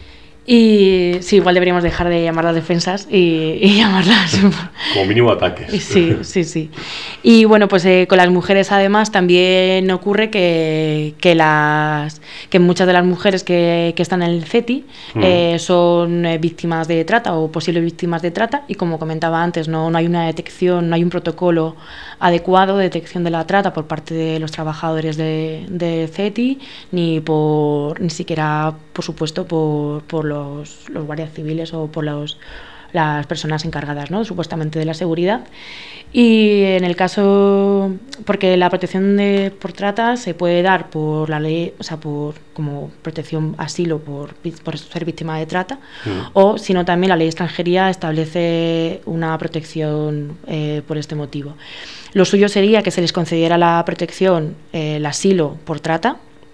Y sí, igual deberíamos dejar de llamarlas defensas y, y llamarlas... Como mínimo ataques. Sí, sí, sí. Y bueno, pues eh, con las mujeres además también ocurre que, que, las, que muchas de las mujeres que, que están en el CETI mm. eh, son eh, víctimas de trata o posibles víctimas de trata, y como comentaba antes, no, no hay una detección, no hay un protocolo adecuado de detección de la trata por parte de los trabajadores de, de CETI, ni, por, ni siquiera, por supuesto, por, por los, los guardias civiles o por los, las personas encargadas, ¿no? Supuestamente de la seguridad. Y en el caso, porque la protección de, por trata se puede dar por la ley, o sea, por como protección, asilo por, por ser víctima de trata, uh-huh. o sino también la ley de extranjería establece una protección eh, por este motivo. Lo suyo sería que se les concediera la protección, eh, el asilo por trata,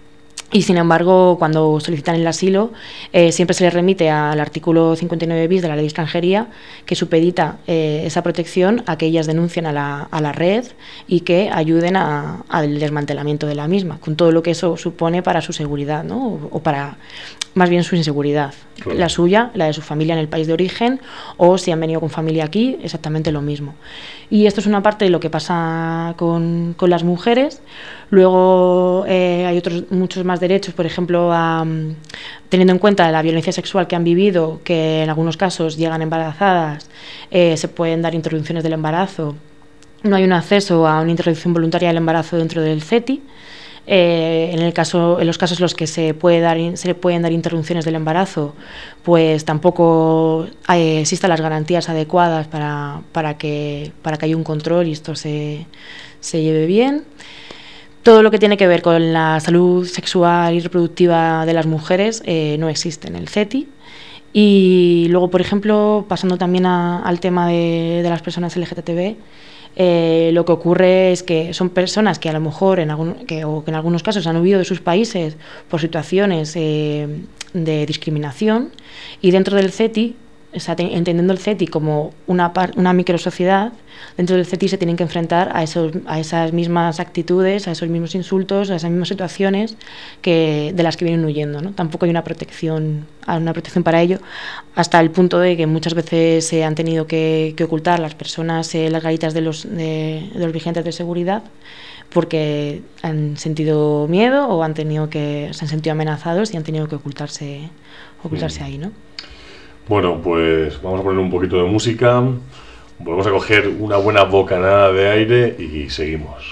y sin embargo cuando solicitan el asilo eh, siempre se les remite al artículo cincuenta y nueve bis de la Ley de Extranjería, que supedita eh, esa protección a que ellas denuncien a la, a la red y que ayuden a, al desmantelamiento de la misma, con todo lo que eso supone para su seguridad, ¿no? o, o para más bien su inseguridad, claro. La suya, la de su familia en el país de origen, o si han venido con familia aquí, exactamente lo mismo. Y esto es una parte de lo que pasa con, con las mujeres. Luego eh, hay otros muchos más derechos, por ejemplo, a, teniendo en cuenta la violencia sexual que han vivido, que en algunos casos llegan embarazadas, eh, se pueden dar interrupciones del embarazo. No hay un acceso a una interrupción voluntaria del embarazo dentro del C E T I. Eh, en, el caso, en los casos en los que se, puede dar, se pueden dar interrupciones del embarazo, pues tampoco hay, existen las garantías adecuadas para, para, que, para que haya un control y esto se, se lleve bien. Todo lo que tiene que ver con la salud sexual y reproductiva de las mujeres eh, no existe en el C E T I. Y luego, por ejemplo, pasando también a, al tema de, de las personas L G B T, Eh, lo que ocurre es que son personas que a lo mejor en, algún, que, o que en algunos casos han huido de sus países por situaciones eh, de discriminación, y dentro del C E T I, o sea, te, entendiendo el C E T I como una, par, una microsociedad, dentro del C E T I se tienen que enfrentar a, esos, a esas mismas actitudes, a esos mismos insultos, a esas mismas situaciones que, de las que vienen huyendo, ¿no? Tampoco hay una protección, una protección para ello, hasta el punto de que muchas veces se han tenido que, que ocultar las personas eh, las garitas de los, de, de los vigentes de seguridad, porque han sentido miedo o han tenido que se han sentido amenazados y han tenido que ocultarse, ocultarse mm. ahí, ¿no? Bueno, pues vamos a poner un poquito de música, volvemos a coger una buena bocanada de aire y seguimos.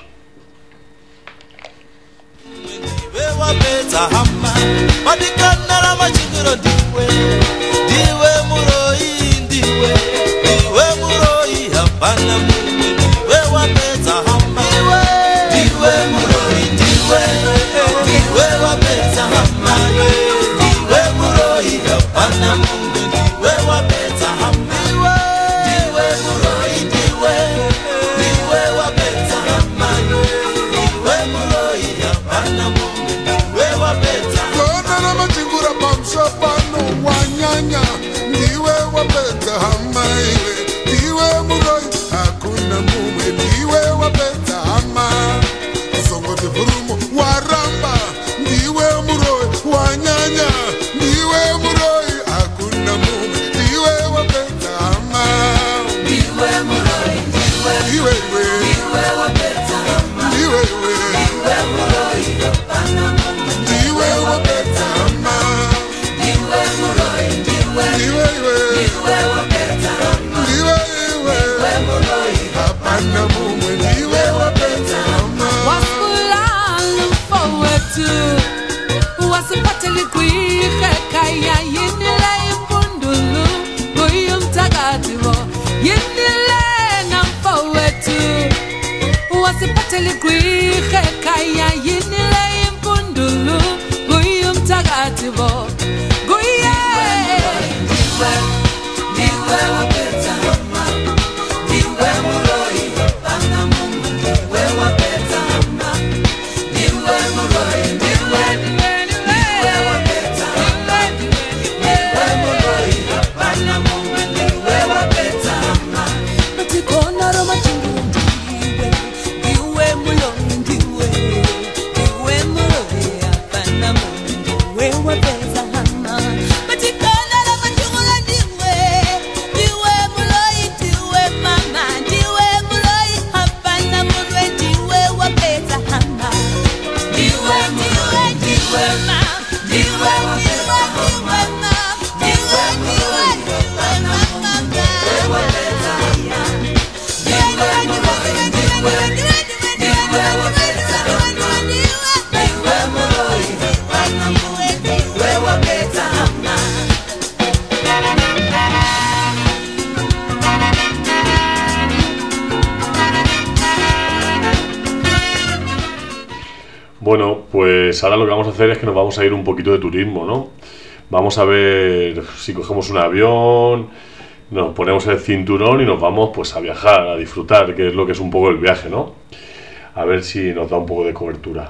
Bueno, pues ahora lo que vamos a hacer es que nos vamos a ir un poquito de turismo, ¿no? Vamos a ver si cogemos un avión, nos ponemos el cinturón y nos vamos pues a viajar, a disfrutar, que es lo que es un poco el viaje, ¿no? A ver si nos da un poco de cobertura.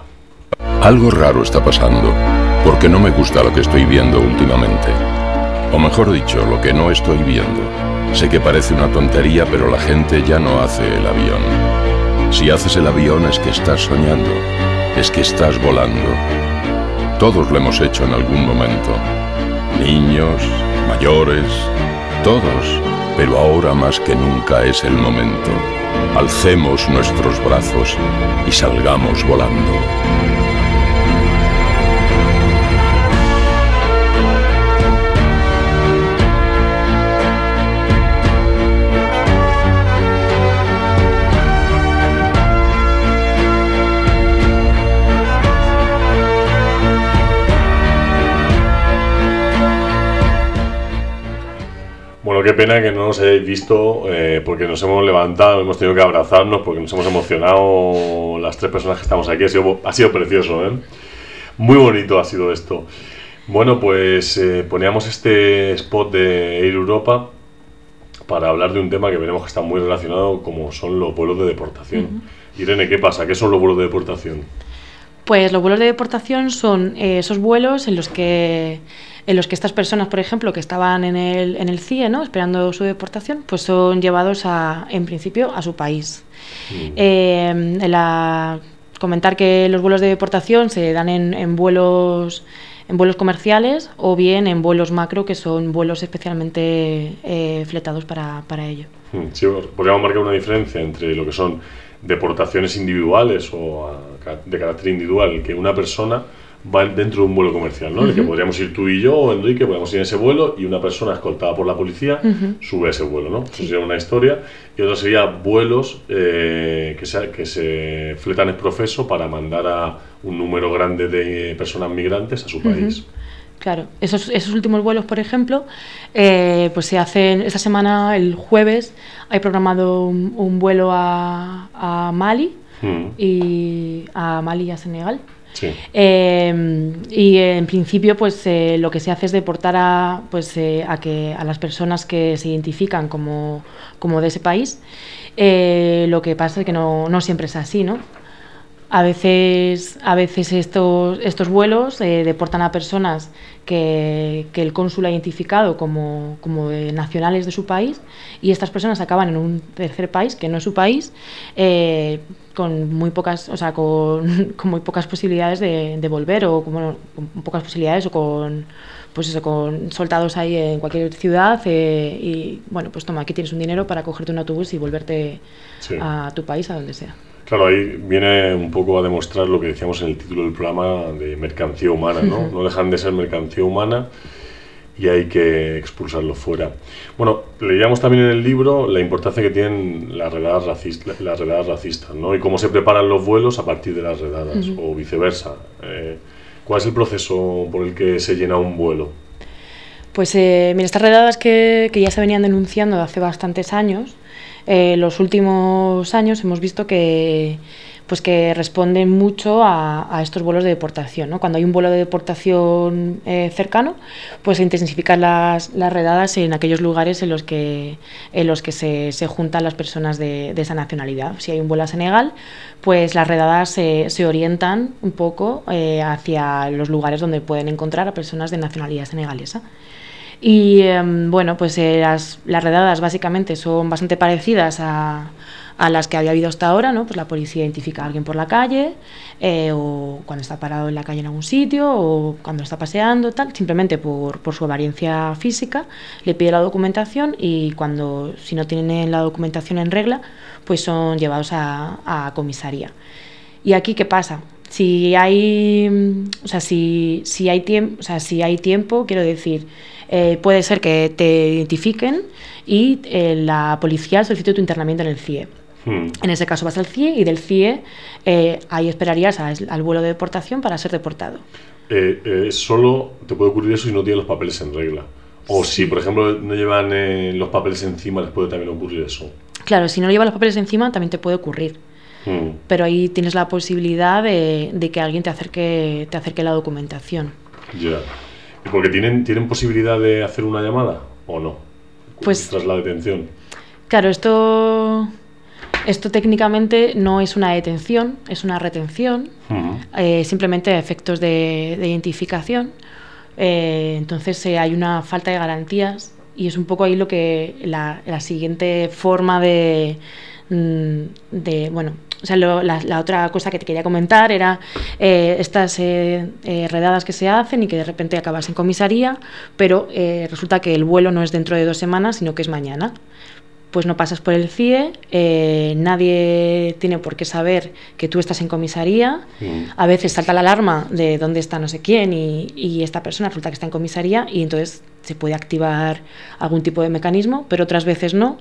Algo raro está pasando, porque no me gusta lo que estoy viendo últimamente. O mejor dicho, lo que no estoy viendo. Sé que parece una tontería, pero la gente ya no hace el avión. Si haces el avión es que estás soñando, es que estás volando. Todos lo hemos hecho en algún momento. Niños, mayores, todos. Pero ahora más que nunca es el momento. Alcemos nuestros brazos y salgamos volando. Bueno, qué pena que no nos hayáis visto, eh, porque nos hemos levantado, hemos tenido que abrazarnos, porque nos hemos emocionado las tres personas que estamos aquí. Ha sido, ha sido precioso, ¿eh? Muy bonito ha sido esto. Bueno, pues eh, poníamos este spot de Air Europa para hablar de un tema que veremos que está muy relacionado, como son los vuelos de deportación. Uh-huh. Irene, ¿qué pasa? ¿Qué son los vuelos de deportación? Pues los vuelos de deportación son eh, esos vuelos en los que en los que estas personas, por ejemplo, que estaban en el, en el C I E, ¿no?, esperando su deportación, pues son llevados, a, en principio, a su país. Mm. Eh, en la, comentar que los vuelos de deportación se dan en, en vuelos en vuelos comerciales o bien en vuelos macro, que son vuelos especialmente eh, fletados para, para ello. Sí, podríamos marcar una diferencia entre lo que son deportaciones individuales o a, de carácter individual, que una persona va dentro de un vuelo comercial, ¿no? Uh-huh. El que podríamos ir tú y yo, o Enrique, podríamos ir en ese vuelo y una persona escoltada por la policía uh-huh. sube a ese vuelo, ¿no? Sí. Eso sería una historia. Y otra sería vuelos eh, que, se, que se fletan ex profeso para mandar a un número grande de personas migrantes a su país. Uh-huh. Claro, esos, esos últimos vuelos, por ejemplo, eh, pues se hacen esta semana, el jueves, hay programado un, un vuelo a, a Mali uh-huh. y a Mali y a Senegal. Sí. Eh, y en principio pues eh, lo que se hace es deportar a, pues, eh, a, que, a las personas que se identifican como, como de ese país. Eh, lo que pasa es que no, no siempre es así, ¿no? A veces, a veces estos, estos vuelos eh, deportan a personas que, que el cónsul ha identificado como, como de nacionales de su país, y estas personas acaban en un tercer país que no es su país, eh, con muy pocas, o sea, con, con muy pocas posibilidades de, de volver, o como, con pocas posibilidades, o con, pues eso, con soldados ahí en cualquier ciudad, eh, y bueno, pues toma, aquí tienes un dinero para cogerte un autobús y volverte sí. a tu país, a donde sea. Claro, ahí viene un poco a demostrar lo que decíamos en el título del programa de mercancía humana, ¿no? No dejan de ser mercancía humana y hay que expulsarlos fuera. Bueno, leíamos también en el libro la importancia que tienen las redadas racistas, las redadas racistas, ¿no? Y cómo se preparan los vuelos a partir de las redadas, uh-huh. o viceversa. Eh, ¿Cuál es el proceso por el que se llena un vuelo? Pues eh, mira, estas redadas que, que ya se venían denunciando hace bastantes años, eh, los últimos años hemos visto que, pues que responden mucho a, a estos vuelos de deportación, ¿no? Cuando hay un vuelo de deportación eh, cercano, pues se intensifican las, las redadas en aquellos lugares en los que, en los que se, se juntan las personas de, de esa nacionalidad. Si hay un vuelo a Senegal, pues las redadas se, se orientan un poco eh, hacia los lugares donde pueden encontrar a personas de nacionalidad senegalesa. Y eh, bueno, pues eh, las, las redadas básicamente son bastante parecidas a, a las que había habido hasta ahora, ¿no? Pues la policía identifica a alguien por la calle, eh, o cuando está parado en la calle en algún sitio, o cuando está paseando, tal, simplemente por, por su apariencia física, le pide la documentación, y cuando, si no tienen la documentación en regla, pues son llevados a, a comisaría. ¿Y aquí qué pasa? Si hay, o sea, si, si hay tiempo, o sea, si hay tiempo, quiero decir, eh, puede ser que te identifiquen y eh, la policía solicite tu internamiento en el C I E. Hmm. En ese caso vas al C I E, y del C I E eh, ahí esperarías al, al vuelo de deportación para ser deportado. Eh, eh, solo te puede ocurrir eso si no tienes los papeles en regla. O sí. Si, por ejemplo, no llevan eh, los papeles encima, les puede también ocurrir eso. Claro, si no llevan los papeles encima también te puede ocurrir. Hmm. Pero ahí tienes la posibilidad de, de que alguien te acerque, te acerque la documentación. Ya. ¿Y porque tienen, tienen posibilidad de hacer una llamada o no? Pues tras la detención. Claro, esto Esto técnicamente no es una detención, es una retención, uh-huh. eh, simplemente a efectos de, de identificación. Eh, entonces eh, hay una falta de garantías y es un poco ahí lo que la, la siguiente forma de, de bueno, o sea, lo, la, la otra cosa que te quería comentar era eh, estas eh, eh, redadas que se hacen y que de repente acabas en comisaría, pero eh, resulta que el vuelo no es dentro de dos semanas, sino que es mañana. Pues no pasas por el C I E, eh, nadie tiene por qué saber que tú estás en comisaría, mm. a veces salta la alarma de dónde está no sé quién y, y esta persona resulta que está en comisaría y entonces se puede activar algún tipo de mecanismo, pero otras veces no,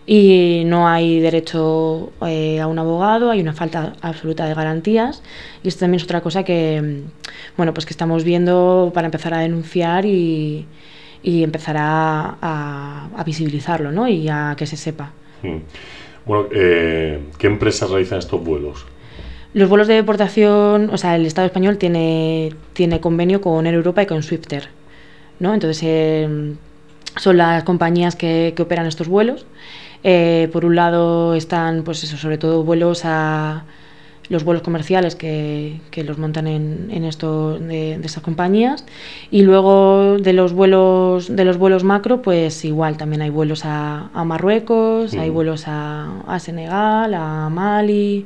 y no hay derecho eh, a un abogado, hay una falta absoluta de garantías, y esto también es otra cosa que, bueno, pues que estamos viendo para empezar a denunciar y... y empezar a, a, a visibilizarlo, ¿no? Y a que se sepa. Hmm. Bueno, eh, ¿qué empresas realizan estos vuelos? Los vuelos de deportación, o sea, el Estado español tiene, tiene convenio con Air Europa y con Swifter, ¿no? Entonces, eh, son las compañías que, que operan estos vuelos. Eh, por un lado están, pues eso, sobre todo vuelos a... los vuelos comerciales que, que los montan en, en esto de, de esas compañías, y luego de los vuelos de los vuelos macro, pues igual también hay vuelos a, a Marruecos, mm. hay vuelos a, a Senegal, a Mali,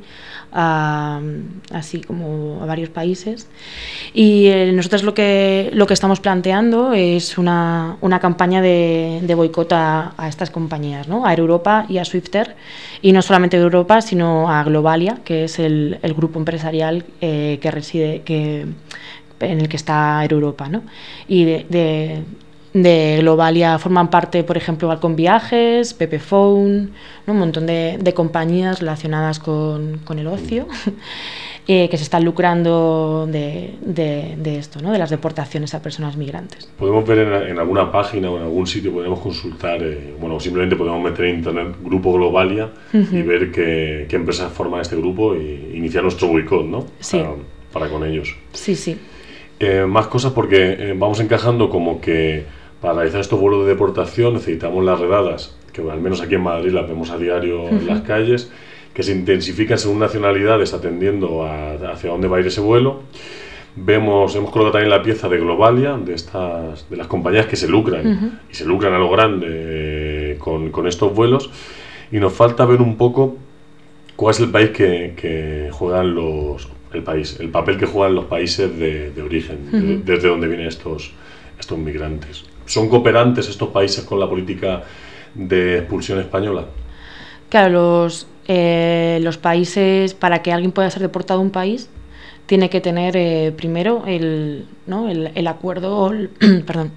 a, así como a varios países, y eh, nosotros lo que lo que estamos planteando es una, una campaña de, de boicot a, a estas compañías, ¿no? A Air Europa y a Swifter, y no solamente a Europa, sino a Globalia, que es el, el grupo empresarial eh, que reside que en el que está Air Europa, ¿no? Y de, de, de Globalia forman parte, por ejemplo, Balcón Viajes, Pepephone, ¿no? Un montón de, de compañías relacionadas con, con el ocio eh, que se están lucrando de, de, de esto, ¿no? De las deportaciones a personas migrantes. Podemos ver en, en alguna página o en algún sitio, podemos consultar, eh, bueno, simplemente podemos meter en internet Grupo Globalia uh-huh. y ver qué, qué empresas forman este grupo e iniciar nuestro boicot, ¿no? Sí. Para, para con ellos. Sí, sí. Eh, más cosas porque eh, vamos encajando como que para realizar estos vuelos de deportación necesitamos las redadas, que al menos aquí en Madrid las vemos a diario uh-huh. en las calles, que se intensifican según nacionalidades atendiendo a, hacia dónde va a ir ese vuelo. Vemos, hemos colocado también la pieza de Globalia, de estas, de las compañías que se lucran, uh-huh. y se lucran a lo grande eh, con, con estos vuelos, y nos falta ver un poco cuál es el país que, que juegan los, el país, el papel que juegan los países de, de origen, uh-huh. de, desde donde vienen estos, estos migrantes. ¿Son cooperantes estos países con la política de expulsión española? Claro, los, eh, los países, para que alguien pueda ser deportado a un país, tiene que tener eh, primero el, ¿no? el, el acuerdo, el, perdón,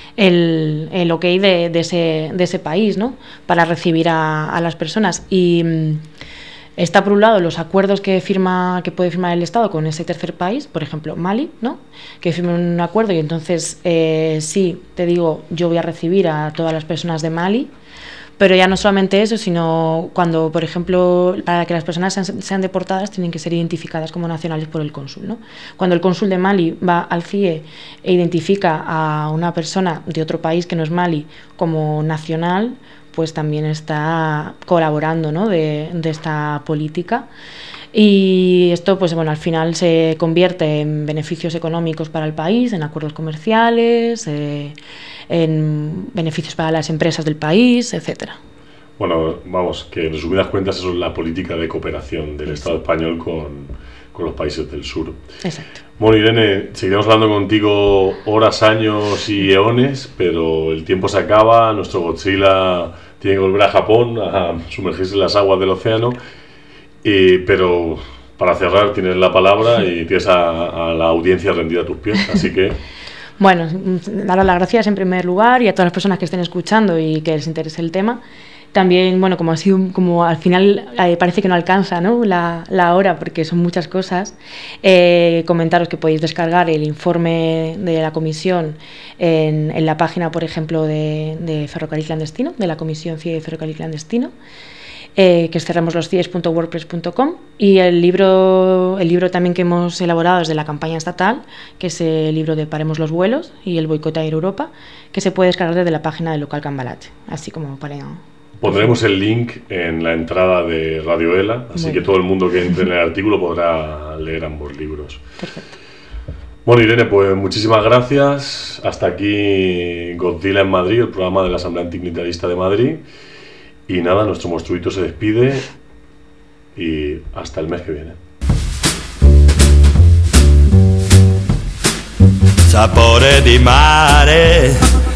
el, el ok de, de, ese, de ese país, ¿no? Para recibir a, a las personas. Y mm, está por un lado los acuerdos que firma que puede firmar el Estado con ese tercer país, por ejemplo Mali, ¿no? Que firme un acuerdo y entonces eh, sí, te digo, yo voy a recibir a todas las personas de Mali. Pero ya no solamente eso, sino cuando, por ejemplo, para que las personas sean, sean deportadas tienen que ser identificadas como nacionales por el cónsul, ¿no? Cuando el cónsul de Mali va al C I E e identifica a una persona de otro país que no es Mali como nacional, pues también está colaborando, ¿no? de, de esta política. Y esto, pues bueno, al final se convierte en beneficios económicos para el país, en acuerdos comerciales, eh, en beneficios para las empresas del país, etcétera. Bueno, vamos, que en resumidas cuentas eso es la política de cooperación del Estado español con, con los países del sur. Exacto. Bueno, Irene, seguiremos hablando contigo horas, años y eones, pero el tiempo se acaba, nuestro Godzilla tiene que volver a Japón a sumergirse en las aguas del océano. Y, pero para cerrar tienes la palabra y tienes a, a la audiencia rendida a tus pies, así que... Bueno, dar las gracias en primer lugar y a todas las personas que estén escuchando y que les interese el tema. También, bueno, como ha sido, como al final eh, parece que no alcanza, ¿no? La, la hora porque son muchas cosas, eh, comentaros que podéis descargar el informe de la comisión en, en la página, por ejemplo, de, de Ferrocarril Clandestino, de la Comisión C I E de Ferrocarril Clandestino. Eh, que es cerramos los cies punto wordpress punto com, y el libro el libro también que hemos elaborado es de la campaña estatal, que es el libro de Paremos los vuelos y el boicot a Air Europa, que se puede descargar desde la página del local Cambalache, así como para Pondremos el link en la entrada de Radio Ela, así que todo el mundo que entre en el artículo podrá leer ambos libros. Perfecto. Bueno, Irene, pues muchísimas gracias. Hasta aquí Godzilla en Madrid, el programa de la Asamblea Antimilitarista de Madrid. Y nada, nuestro monstruito se despide y hasta el mes que viene. Sapore di mare,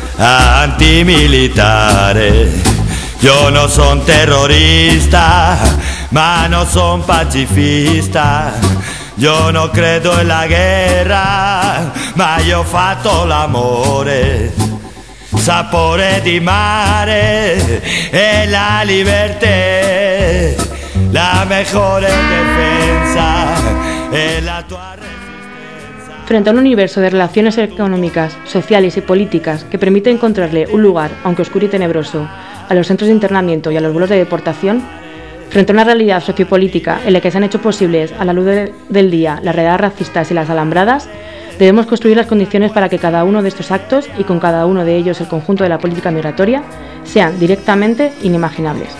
antimilitare. Yo no son terrorista, ma no son pacifista. Yo no credo en la guerra, ma io ho fatto l'amore. Sapore di mare e la libertà, la mejor defensa è la tua resistencia. Frente a un universo de relaciones económicas, sociales y políticas que permite encontrarle un lugar, aunque oscuro y tenebroso, a los centros de internamiento y a los vuelos de deportación, frente a una realidad sociopolítica en la que se han hecho posibles a la luz de, del día las redadas racistas y las alambradas, debemos construir las condiciones para que cada uno de estos actos, y con cada uno de ellos el conjunto de la política migratoria, sean directamente inimaginables.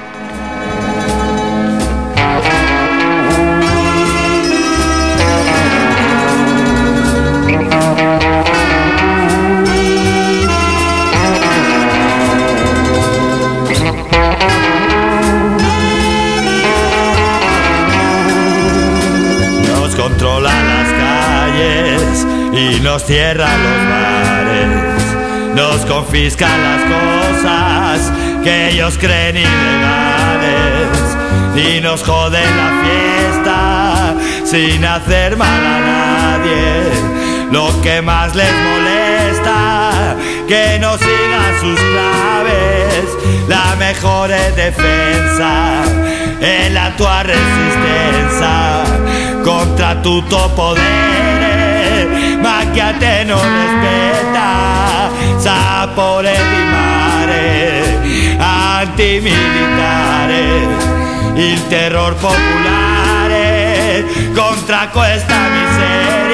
Controlan las calles y nos cierran los bares, nos confiscan las cosas que ellos creen ilegales y nos joden la fiesta sin hacer mal a nadie. Lo que más les molesta, que no sigan sus claves, la mejor defensa è la tua resistenza contra tutto potere, ma che a te non rispetta. Sapore di mare, antimilitare, il terror popolare contra questa miseria.